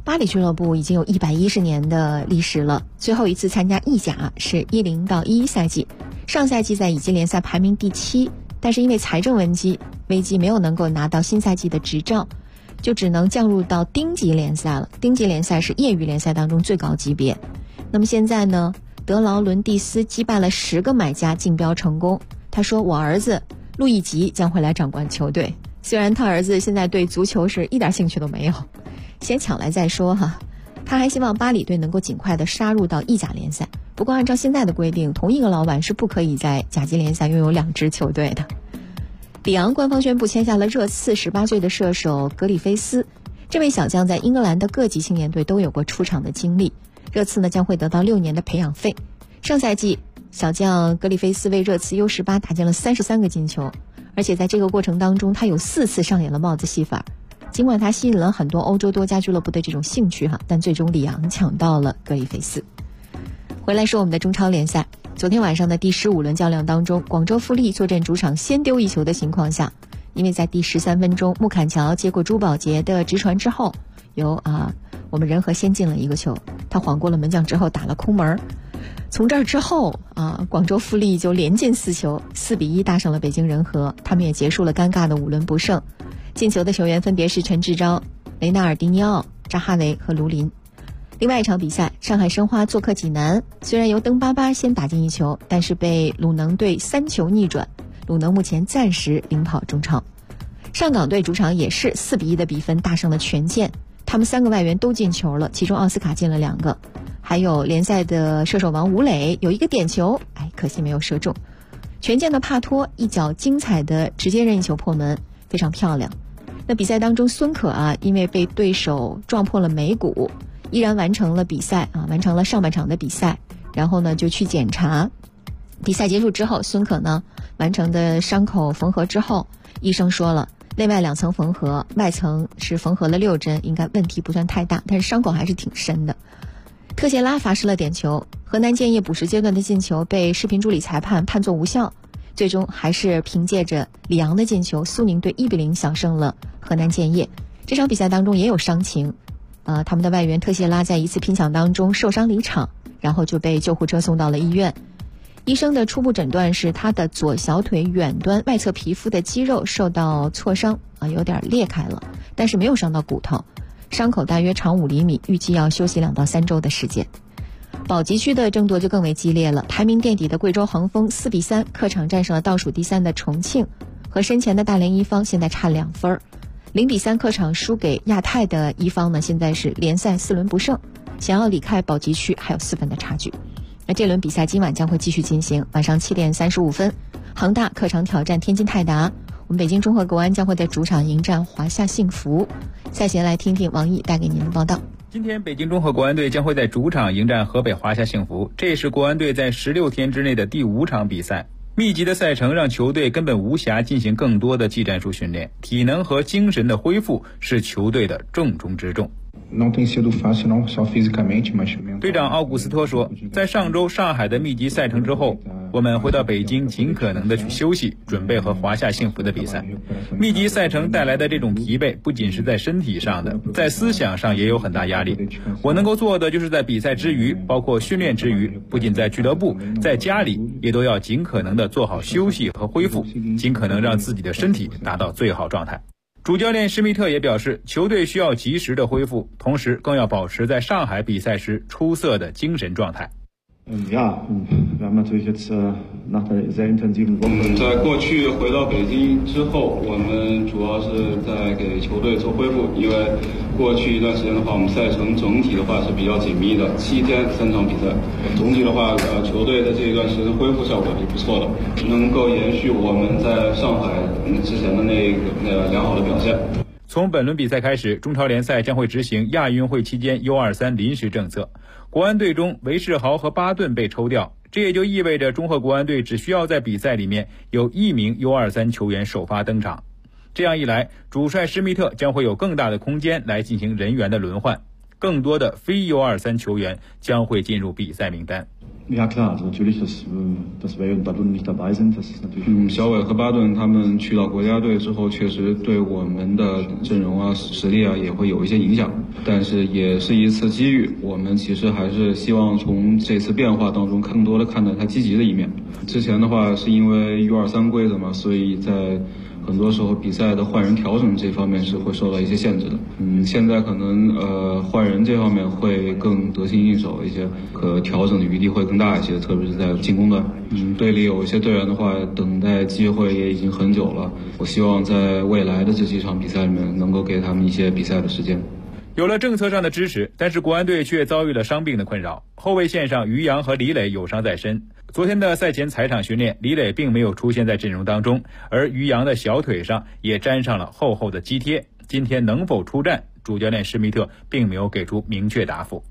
巴黎俱乐部已经有110年的历史了，最后一次参加意甲是10到11赛季，上赛季在乙级联赛排名第7，但是因为财政危机没有能够拿到新赛季的执照，就只能降入到丁级联赛了。丁级联赛是业余联赛当中最高级别。那么现在呢，德劳伦蒂斯击败了10个买家竞标成功。他说，我儿子路易吉将会来掌管球队，虽然他儿子现在对足球是一点兴趣都没有，先抢来再说哈。他还希望巴黎队能够尽快的杀入到意甲联赛，不过按照现在的规定，同一个老板是不可以在甲级联赛拥有2支球队的。里昂官方宣布签下了热刺18岁的射手格里菲斯，这位小将在英格兰的各级青年队都有过出场的经历，热刺呢将会得到6年的培养费。上赛季小将格里菲斯为热刺 U18 打进了33个进球，而且在这个过程当中他有4次上演了帽子戏法。尽管他吸引了很多欧洲多家俱乐部的这种兴趣但最终里昂抢到了格里菲斯。回来说我们的中超联赛，昨天晚上的第15轮较量当中，广州富力坐镇主场先丢1球的情况下，因为在第13分钟穆坎乔接过朱宝杰的直传之后，由我们仁和先进了1个球，他晃过了门将之后打了空门。从这儿之后广州富力就连进4球，4比1大胜了北京人和，他们也结束了尴尬的5轮不胜。进球的球员分别是陈志钊、雷纳尔迪尼奥、扎哈维和卢林。另外一场比赛，上海申花做客济南，虽然由登巴巴先打进1球，但是被鲁能队3球逆转，鲁能目前暂时领跑中超。上港队主场也是4比1的比分大胜了权健，他们3个外援都进球了，其中奥斯卡进了2个，还有联赛的射手王吴磊有1个点球，可惜没有射中。权健的帕托一脚精彩的直接任意球破门，非常漂亮。那比赛当中孙可因为被对手撞破了眉骨，依然完成了比赛完成了上半场的比赛，然后呢就去检查。比赛结束之后，孙可呢完成的伤口缝合之后，医生说了内外2层缝合，外层是缝合了6针，应该问题不算太大，但是伤口还是挺深的。特谢拉罚失了点球，河南建业补时阶段的进球被视频助理裁判判作无效，最终还是凭借着里昂的进球，苏宁队1比0小胜了河南建业。这场比赛当中也有伤情，他们的外援特谢拉在一次拼抢当中受伤离场，然后就被救护车送到了医院。医生的初步诊断是他的左小腿远端外侧皮肤的肌肉受到挫伤有点裂开了，但是没有伤到骨头，伤口大约长5厘米，预计要休息2到3周的时间。保级区的争夺就更为激烈了，排名垫底的贵州恒丰4比3客场战胜了倒数第3的重庆，和身前的大连一方现在差2分。0比3客场输给亚太的一方呢，现在是联赛4轮不胜，想要离开保级区还有4分的差距。那这轮比赛今晚将会继续进行，晚上7点35分，恒大客场挑战天津泰达，我们北京中赫国安将会在主场迎战华夏幸福。赛前来听听王毅带给您的报道。 今天北京中赫国安队将会在主场迎战河北华夏幸福，这也是国安队在16天之内的第5场比赛。密集的赛程让球队根本无暇进行更多的技战术训练，体能和精神的恢复是球队的重中之重。队长奥古斯托说，在上周上海的密集赛程之后，我们回到北京尽可能的去休息，准备和华夏幸福的比赛。密集赛程带来的这种疲惫不仅是在身体上的，在思想上也有很大压力。我能够做的就是在比赛之余，包括训练之余，不仅在俱乐部，在家里也都要尽可能的做好休息和恢复，尽可能让自己的身体达到最好状态。主教练施密特也表示，球队需要及时的恢复，同时更要保持在上海比赛时出色的精神状态。 在过去回到北京之后，我们主要是在给球队做恢复，因为过去一段时间的话，我们赛程整体的话是比较紧密的，7天3场比赛，总体的话，球队的这一段时间恢复效果是不错的，能够延续我们在上海之前的那个良好的表现。 从本轮比赛开始，中超联赛将会执行亚运会期间 U23 临时政策，国安队中韦世豪和巴顿被抽调，这也就意味着中赫国安队只需要在比赛里面有1名 U23 球员首发登场。这样一来，主帅施密特将会有更大的空间来进行人员的轮换，更多的非 U23 球员将会进入比赛名单。 小韦和巴顿他们去到国家队之后，确实对我们的阵容实力也会有一些影响。 但是也是一次机遇。我们其实还是希望从这次变化当中更多的看到它积极的一面。之前的话是因为 U23规则嘛，所以在很多时候比赛的换人调整这方面是会受到一些限制的。现在可能换人这方面会更得心应手一些，可调整的余地会更大一些，特别是在进攻端。队里有一些队员的话，等待机会也已经很久了。我希望在未来的这几场比赛里面，能够给他们一些比赛的时间。 有了政策上的支持，但是国安队却遭遇了伤病的困扰。后卫线上于洋和李磊有伤在身。昨天的赛前踩场训练，李磊并没有出现在阵容当中，而于洋的小腿上也沾上了厚厚的肌贴。今天能否出战，主教练施密特并没有给出明确答复。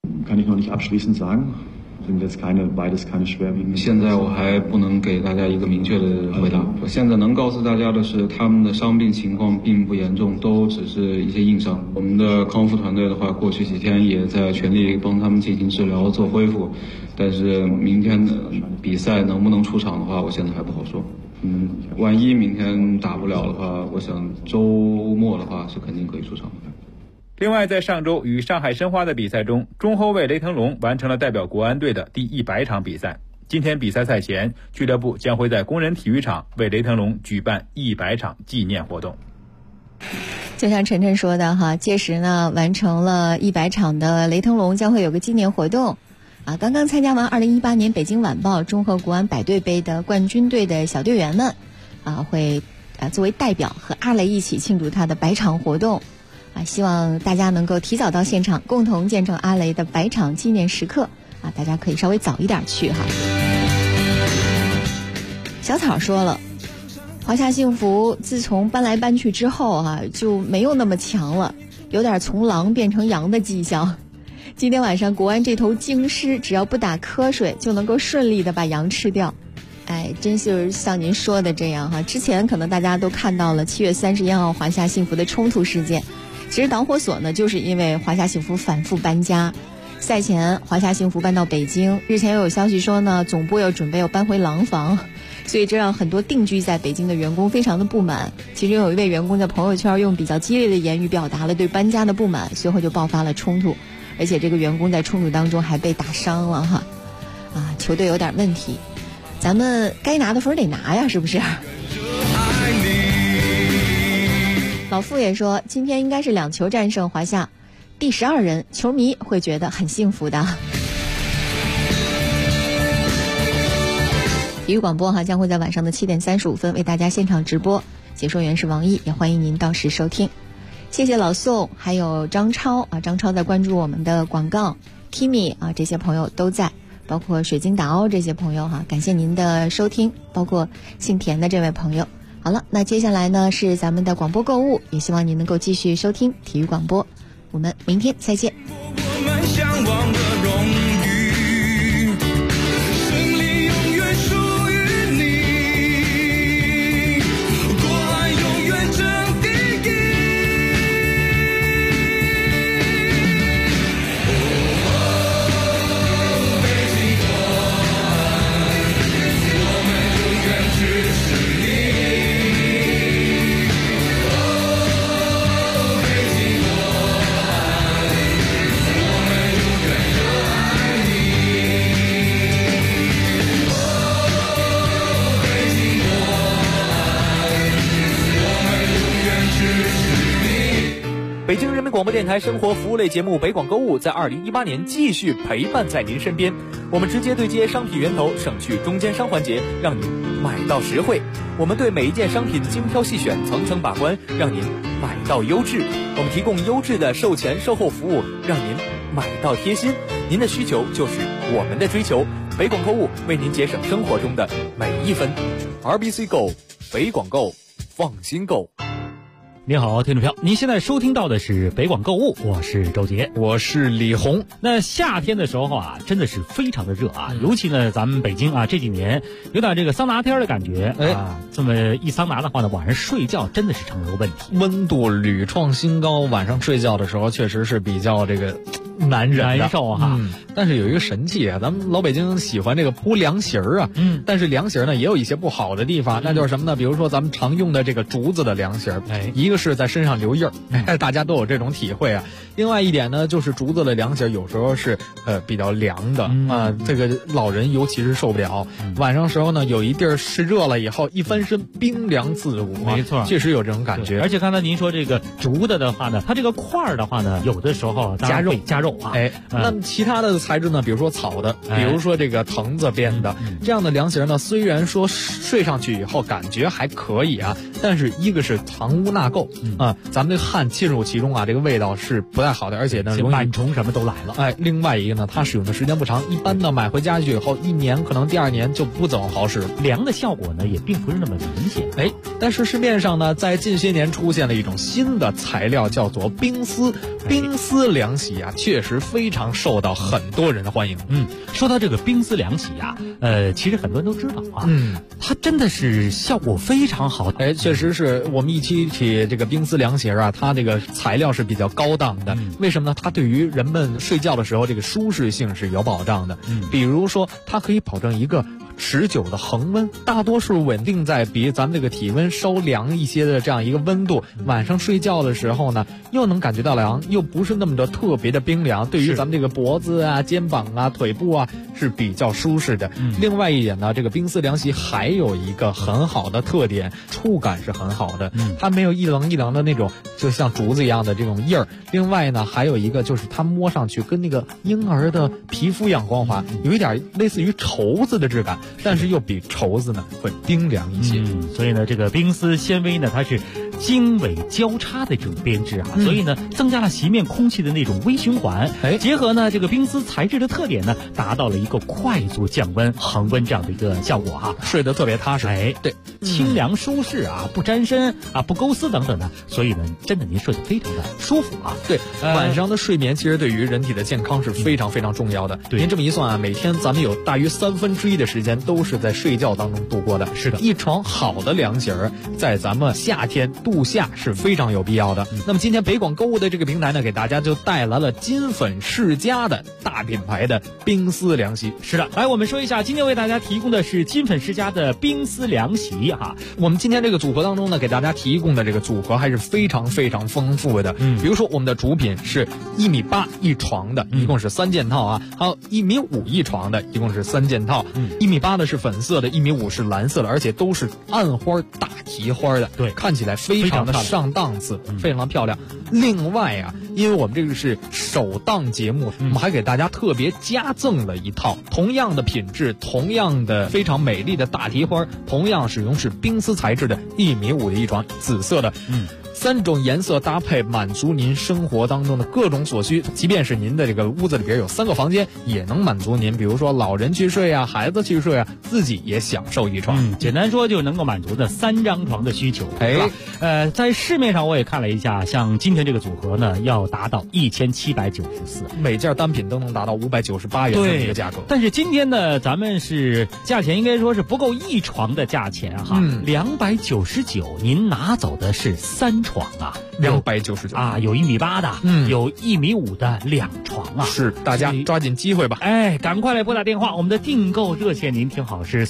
现在我还不能给大家一个明确的回答。我现在能告诉大家的是，他们的伤病情况并不严重，都只是一些硬伤。我们的康复团队的话，过去几天也在全力帮他们进行治疗做恢复，但是明天的比赛能不能出场的话，我现在还不好说。万一明天打不了的话，我想周末的话是肯定可以出场的。 另外，在上周与上海申花的比赛中，中后卫雷腾龙完成了代表国安队的第100场比赛。今天比赛赛前，俱乐部将会在工人体育场为雷腾龙举办100场纪念活动。 就像晨晨说的哈，届时呢，完成了100场的雷腾龙将会有个纪念活动。刚刚参加完2018年北京晚报中赫国安百队杯的冠军队的小队员们，会作为代表和阿雷一起庆祝他的100场活动。希望大家能够提早到现场，共同见证阿雷的100场纪念时刻。大家可以稍微早一点去哈。小草说了，华夏幸福自从搬来搬去之后就没有那么强了，有点从狼变成羊的迹象。今天晚上国安这头京狮只要不打瞌睡，就能够顺利的把羊吃掉。真是像您说的这样哈。之前可能大家都看到了7月31号华夏幸福的冲突事件，其实导火索呢，就是因为华夏幸福反复搬家。赛前华夏幸福搬到北京，日前又有消息说呢，总部又准备搬回廊坊，所以这让很多定居在北京的员工非常的不满。其中有一位员工在朋友圈用比较激烈的言语表达了对搬家的不满，随后就爆发了冲突，而且这个员工在冲突当中还被打伤了哈。球队有点问题，咱们该拿的分得拿呀，是不是？老傅也说，今天应该是2球战胜华夏，第12人，球迷会觉得很幸福的。体育广播将会在晚上的7点35分为大家现场直播，解说员是王毅，也欢迎您到时收听。谢谢老宋，还有张超张超在关注我们的广告 Kimi 这些朋友都在，包括水晶达欧这些朋友感谢您的收听，包括姓田的这位朋友。好了，那接下来呢是咱们的广播购物，也希望您能够继续收听体育广播，我们明天再见。 我们向往的荣誉，胜利永远属于你，国安永远争第一。北京国安，我们永远支持你。 北京人民广播电台生活服务类节目北广购物在2018年继续陪伴在您身边。我们直接对接商品源头，省去中间商环节，让您买到实惠。我们对每一件商品精挑细选，层层把关，让您买到优质。我们提供优质的售前售后服务，让您买到贴心。您的需求就是我们的追求。北广购物为您节省生活中的每一分。RBC Go， 北广购，放心购。 您好，听众朋友，您现在收听到的是北广购物，我是周杰， 我是李红。 那夏天的时候真的是非常的热尤其呢咱们北京这几年有点这个桑拿天的感觉这么一桑拿的话呢，晚上睡觉真的是成了个问题， 温度屡创新高，晚上睡觉的时候确实是比较这个难受但是有一个神器咱们老北京喜欢这个铺凉席儿但是凉席儿呢也有一些不好的地方，那就是什么呢？比如说咱们常用的这个竹子的凉席儿，一个个是在身上留印儿，大家都有这种体会啊。另外一点呢，就是竹子的凉席有时候是比较凉的啊，这个老人尤其是受不了。晚上时候呢，有一地儿是热了以后，一翻身冰凉刺骨， 没错， 确实有这种感觉。 而且刚才您说这个竹的话呢，它这个块儿的话呢，有的时候加肉啊。 那么其他的材质呢，比如说草的，比如说这个藤子编的这样的凉席呢，虽然说睡上去以后感觉还可以啊，但是一个是藏污纳垢啊，咱们这个汗浸入其中啊，这个味道是不太好的，而且呢， 螨虫什么都来了。 另外一个呢，它使用的时间不长，一般呢买回家去以后，1年可能第2年就不怎么好使， 凉的效果呢也并不是那么明显。 但是市面上呢，在近些年出现了一种新的材料，叫做冰丝。冰丝凉席啊，确实非常受到很多人的欢迎。 说到这个冰丝凉席啊，其实很多人都知道啊，它真的是效果非常好。 确实是我们一提起这个冰丝凉席啊，它这个材料是比较高档的。为什么呢？它对于人们睡觉的时候这个舒适性是有保障的。比如说，它可以保证一个持久的恒温，大多数稳定在比咱们这个体温稍凉一些的这样一个温度。晚上睡觉的时候呢，又能感觉到凉，又不是那么的特别的冰凉，对于咱们这个脖子啊、肩膀啊、腿部啊是比较舒适的。另外一点呢，这个冰丝凉席还有一个很好的特点，触感是很好的，它没有一棱一棱的那种就像竹子一样的这种印儿。另外呢，还有一个就是它摸上去跟那个婴儿的皮肤一样光滑，有一点类似于绸子的质感，但是又比绸子呢会冰凉一些。 所以呢，这个冰丝纤维呢，它是经纬交叉的这种编织啊，所以呢，增加了席面空气的那种微循环。结合呢这个冰丝材质的特点呢，达到了一个快速降温、恒温这样的一个效果哈， 睡得特别踏实。 对，清凉舒适啊，不沾身啊，不勾丝等等的，所以呢，真的您睡得非常的舒服啊。 对，晚上的睡眠其实对于人体的健康是非常非常重要的。您这么一算啊，每天咱们有大约1/3的时间都是在睡觉当中度过的。 是的， 一床好的凉席儿，在咱们夏天度夏是非常有必要的。那么今天北广购物的这个平台呢，给大家就带来了金粉世家的大品牌的冰丝凉席。 是的，来我们说一下，今天为大家提供的是金粉世家的冰丝凉席哈。 我们今天这个组合当中呢，给大家提供的这个组合还是非常非常丰富的。比如说我们的主品是1.8米一床的，一共是3件套啊，还有1.5米一床的，一共是3件套。1.8米的是粉色的，1.5米是蓝色的，而且都是暗花大提花的， 对， 看起来非常的上档次，非常的漂亮。另外啊，因为我们这个是首档节目，我们还给大家特别加赠了一套同样的品质、同样的非常美丽的大提花，同样使用是冰丝材质的1.5米的一床，紫色的。3种颜色搭配，满足您生活当中的各种所需。即便是您的这个屋子里边有3个房间，也能满足您，比如说老人去睡啊，孩子去睡啊，自己也享受一床。 简单说就能够满足的3张床的需求，是吧？在市面上我也看了一下，像今天这个组合呢，要达到1794， 每件单品都能达到598元的一个价格。 但是今天呢，咱们是价钱应该说是不够一床的价钱哈，299，您拿走的是3床啊 ，299 啊，有1.8米的，有1.5米的2床啊， 是，大家抓紧机会吧。 赶快来拨打电话，我们的订购热线您听好，是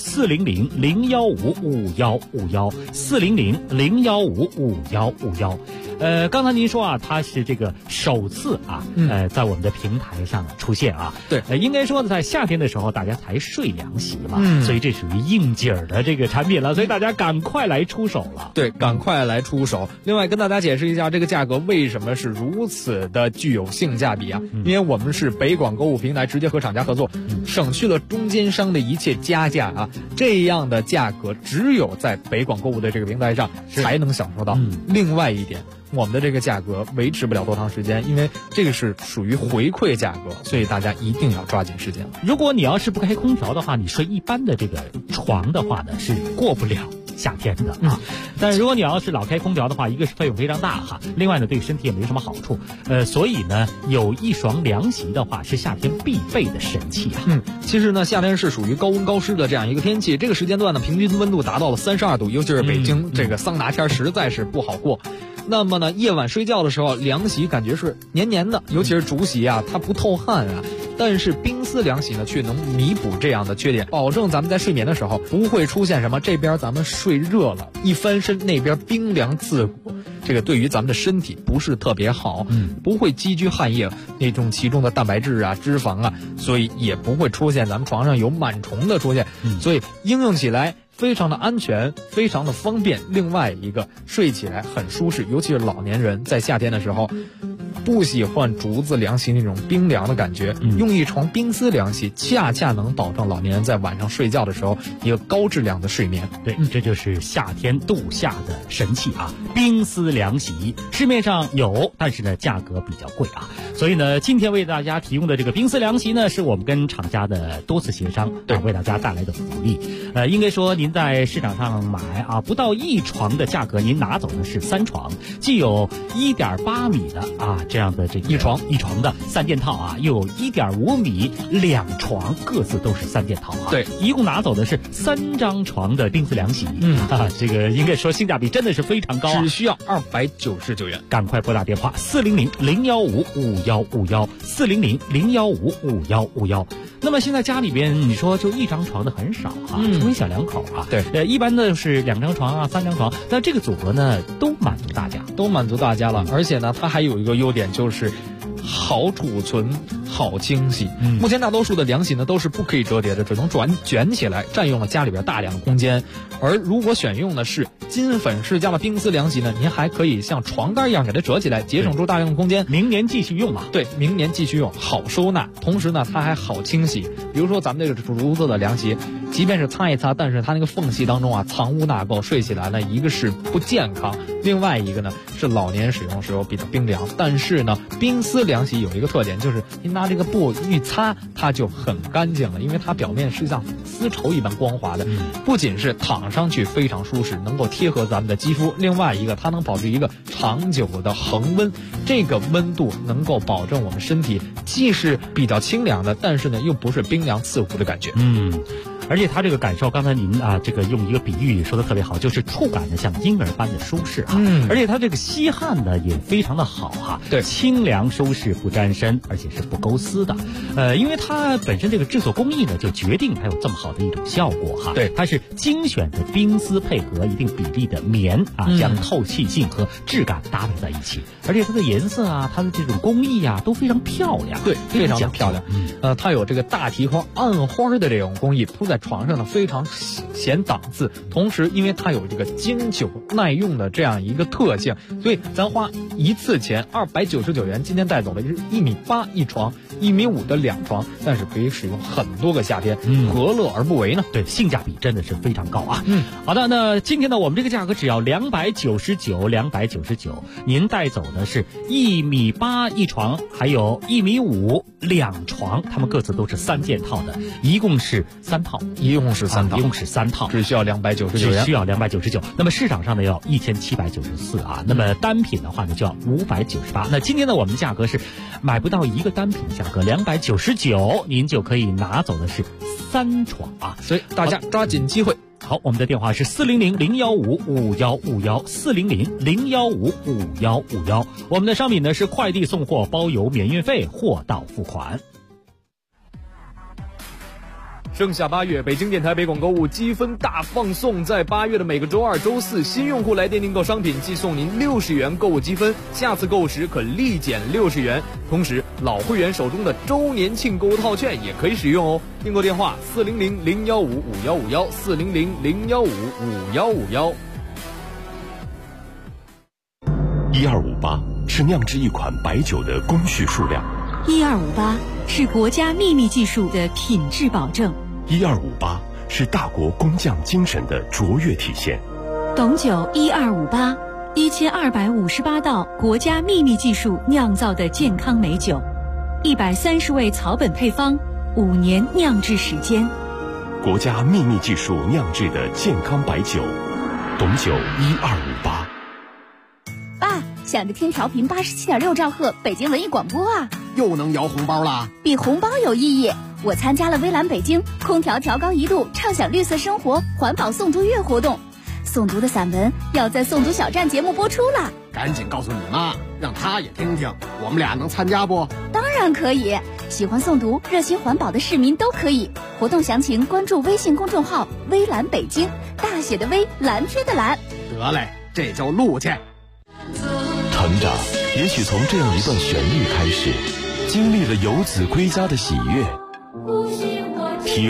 400-015-5151，400-015-5151。刚才您说啊，它是这个首次啊，在我们的平台上出现啊。 对， 应该说在夏天的时候大家才睡凉席嘛，所以这属于应景儿的这个产品了，所以大家赶快来出手了。 对，赶快来出手。另外跟大家解释一下，这个价格为什么是如此的具有性价比啊？因为我们是北广购物平台直接和厂家合作，省去了中间商的一切加价啊，这样的价格只有在北广购物的这个平台上才能享受到。另外一点，我们的这个价格维持不了多长时间，因为这个是属于回馈价格，所以大家一定要抓紧时间。 如果你要是不开空调的话，你睡一般的这个床的话呢，是过不了夏天的啊。但是如果你要是老开空调的话，一个是费用非常大哈，另外呢对身体也没什么好处。所以呢有一床凉席的话是夏天必备的神器啊。 其实呢夏天是属于高温高湿的这样一个天气，这个时间段呢平均温度达到了32度，尤其是北京这个桑拿天实在是不好过。那么呢夜晚睡觉的时候，凉席感觉是黏黏的，尤其是竹席啊，它不透汗啊。但是冰丝凉席呢却能弥补这样的缺点，保证咱们在睡眠的时候不会出现什么这边咱们睡热了一翻身那边冰凉刺骨， 这个对于咱们的身体不是特别好，不会积聚汗液那种其中的蛋白质啊、脂肪啊，所以也不会出现咱们床上有螨虫的出现，所以应用起来非常的安全，非常的方便。另外一个，睡起来很舒适，尤其是老年人在夏天的时候不喜欢竹子凉席那种冰凉的感觉，用一床冰丝凉席恰恰能保证老年人在晚上睡觉的时候一个高质量的睡眠。 对，这就是夏天度夏的神器啊，冰丝凉席市面上有，但是呢价格比较贵啊，所以呢今天为大家提供的这个冰丝凉席呢，是我们跟厂家的多次协商，为大家带来的福利。应该说您在市场上买啊，不到1床的价格，您拿走的是3床，既有1.8米的啊这样的这个一床的3件套啊，又有1.5米2床，各自都是3件套啊。 对， 一共拿走的是3张床的冰丝凉席。这个应该说性价比真的是非常高啊， 只需要299元。 赶快拨打电话400-015-5151，400-015-5151。那么现在家里边你说就1张床的很少啊，除非小两口啊。 对， 一般的是2张床啊、3张床，但这个组合呢都满足大家了， 而且呢它还有一个优点就是好储存、好清洗。目前大多数的凉席呢都是不可以折叠的，只能卷起来，占用了家里边大量的空间。而如果选用的是金粉世家的冰丝凉席呢，您还可以像床单一样给它折起来，节省出大量的空间， 明年继续用嘛。 对，明年继续用，好收纳，同时呢它还好清洗。比如说咱们这个竹子的凉席，即便是擦一擦，但是它那个缝隙当中啊藏污纳垢，睡起来呢一个是不健康，另外一个呢是老年使用时候比较冰凉。但是呢冰丝凉席有一个特点，就是您拿这个布一擦它就很干净了，因为它表面是像丝绸一般光滑的，不仅是躺上去非常舒适，能够贴合咱们的肌肤，另外一个它能保持一个长久的恒温，这个温度能够保证我们身体既是比较清凉的，但是呢又不是冰凉刺骨的感觉。 而且它这个感受，刚才您啊这个用一个比喻说的特别好，就是触感的像婴儿般的舒适啊。而且它这个吸汗呢也非常的好哈。 对， 清凉舒适不沾身，而且是不勾丝的。因为它本身这个制作工艺呢就决定它有这么好的一种效果哈。 对， 它是精选的冰丝配合一定比例的棉啊，将透气性和质感搭配在一起，而且它的颜色啊，它的这种工艺啊都非常漂亮。 对，非常的漂亮。它有这个大提花、暗花的这种工艺，铺在床上呢非常显档次，同时因为它有这个经久耐用的这样一个特性，所以咱花一次钱299元，今天带走的是1.8米一床，1.5米的2床，但是可以使用很多个夏天，何乐而不为呢？ 对，性价比真的是非常高啊。好的，那今天呢我们这个价格只要299，您带走的是1.8米一床，还有1.5米2床，它们各自都是3件套的，一共是3套， 一共是3 套， 只需要299元， 只需要299。那么市场上呢要1794啊，那么单品的话呢就要598。那今天呢我们价格是买不到一个单品的价格299，您就可以拿走的是3床啊， 所以大家抓紧机会。 好，我们的电话是400-015-5151，400-015-5151。我们的商品呢是快递送货包邮免运费，货到付款。 盛夏8月，北京电台北广购物积分大放送，在8月的每个周2、周4，新用户来电订购商品，即送您60元购物积分，下次购物时可立减60元。同时，老会员手中的周年庆购物套券也可以使用哦。订购电话400-015-5151，400-015-5151。 1258是酿制一款白酒的工序数量 ，1258是国家秘密技术的品质保证 ，1258是大国工匠精神的卓越体现。 董酒1258，1258道国家秘密技术酿造的健康美酒，130味草本配方，5年酿制时间。 国家秘密技术酿制的健康白酒，董酒1258。 爸，想着听调频87.6兆赫北京文艺广播啊， 又能摇红包啦！ 比红包有意义。我参加了微蓝北京空调调高1度，畅享绿色生活环保诵读月活动，诵读的散文要在诵读小站节目播出了。 赶紧告诉你妈，让她也听听，我们俩能参加不？ 当然可以，喜欢诵读、热心环保的市民都可以。活动详情关注微信公众号微蓝北京，大写的微，蓝天的蓝。 得嘞，这就录去。 成长也许从这样一段旋律开始，经历了游子归家的喜悦。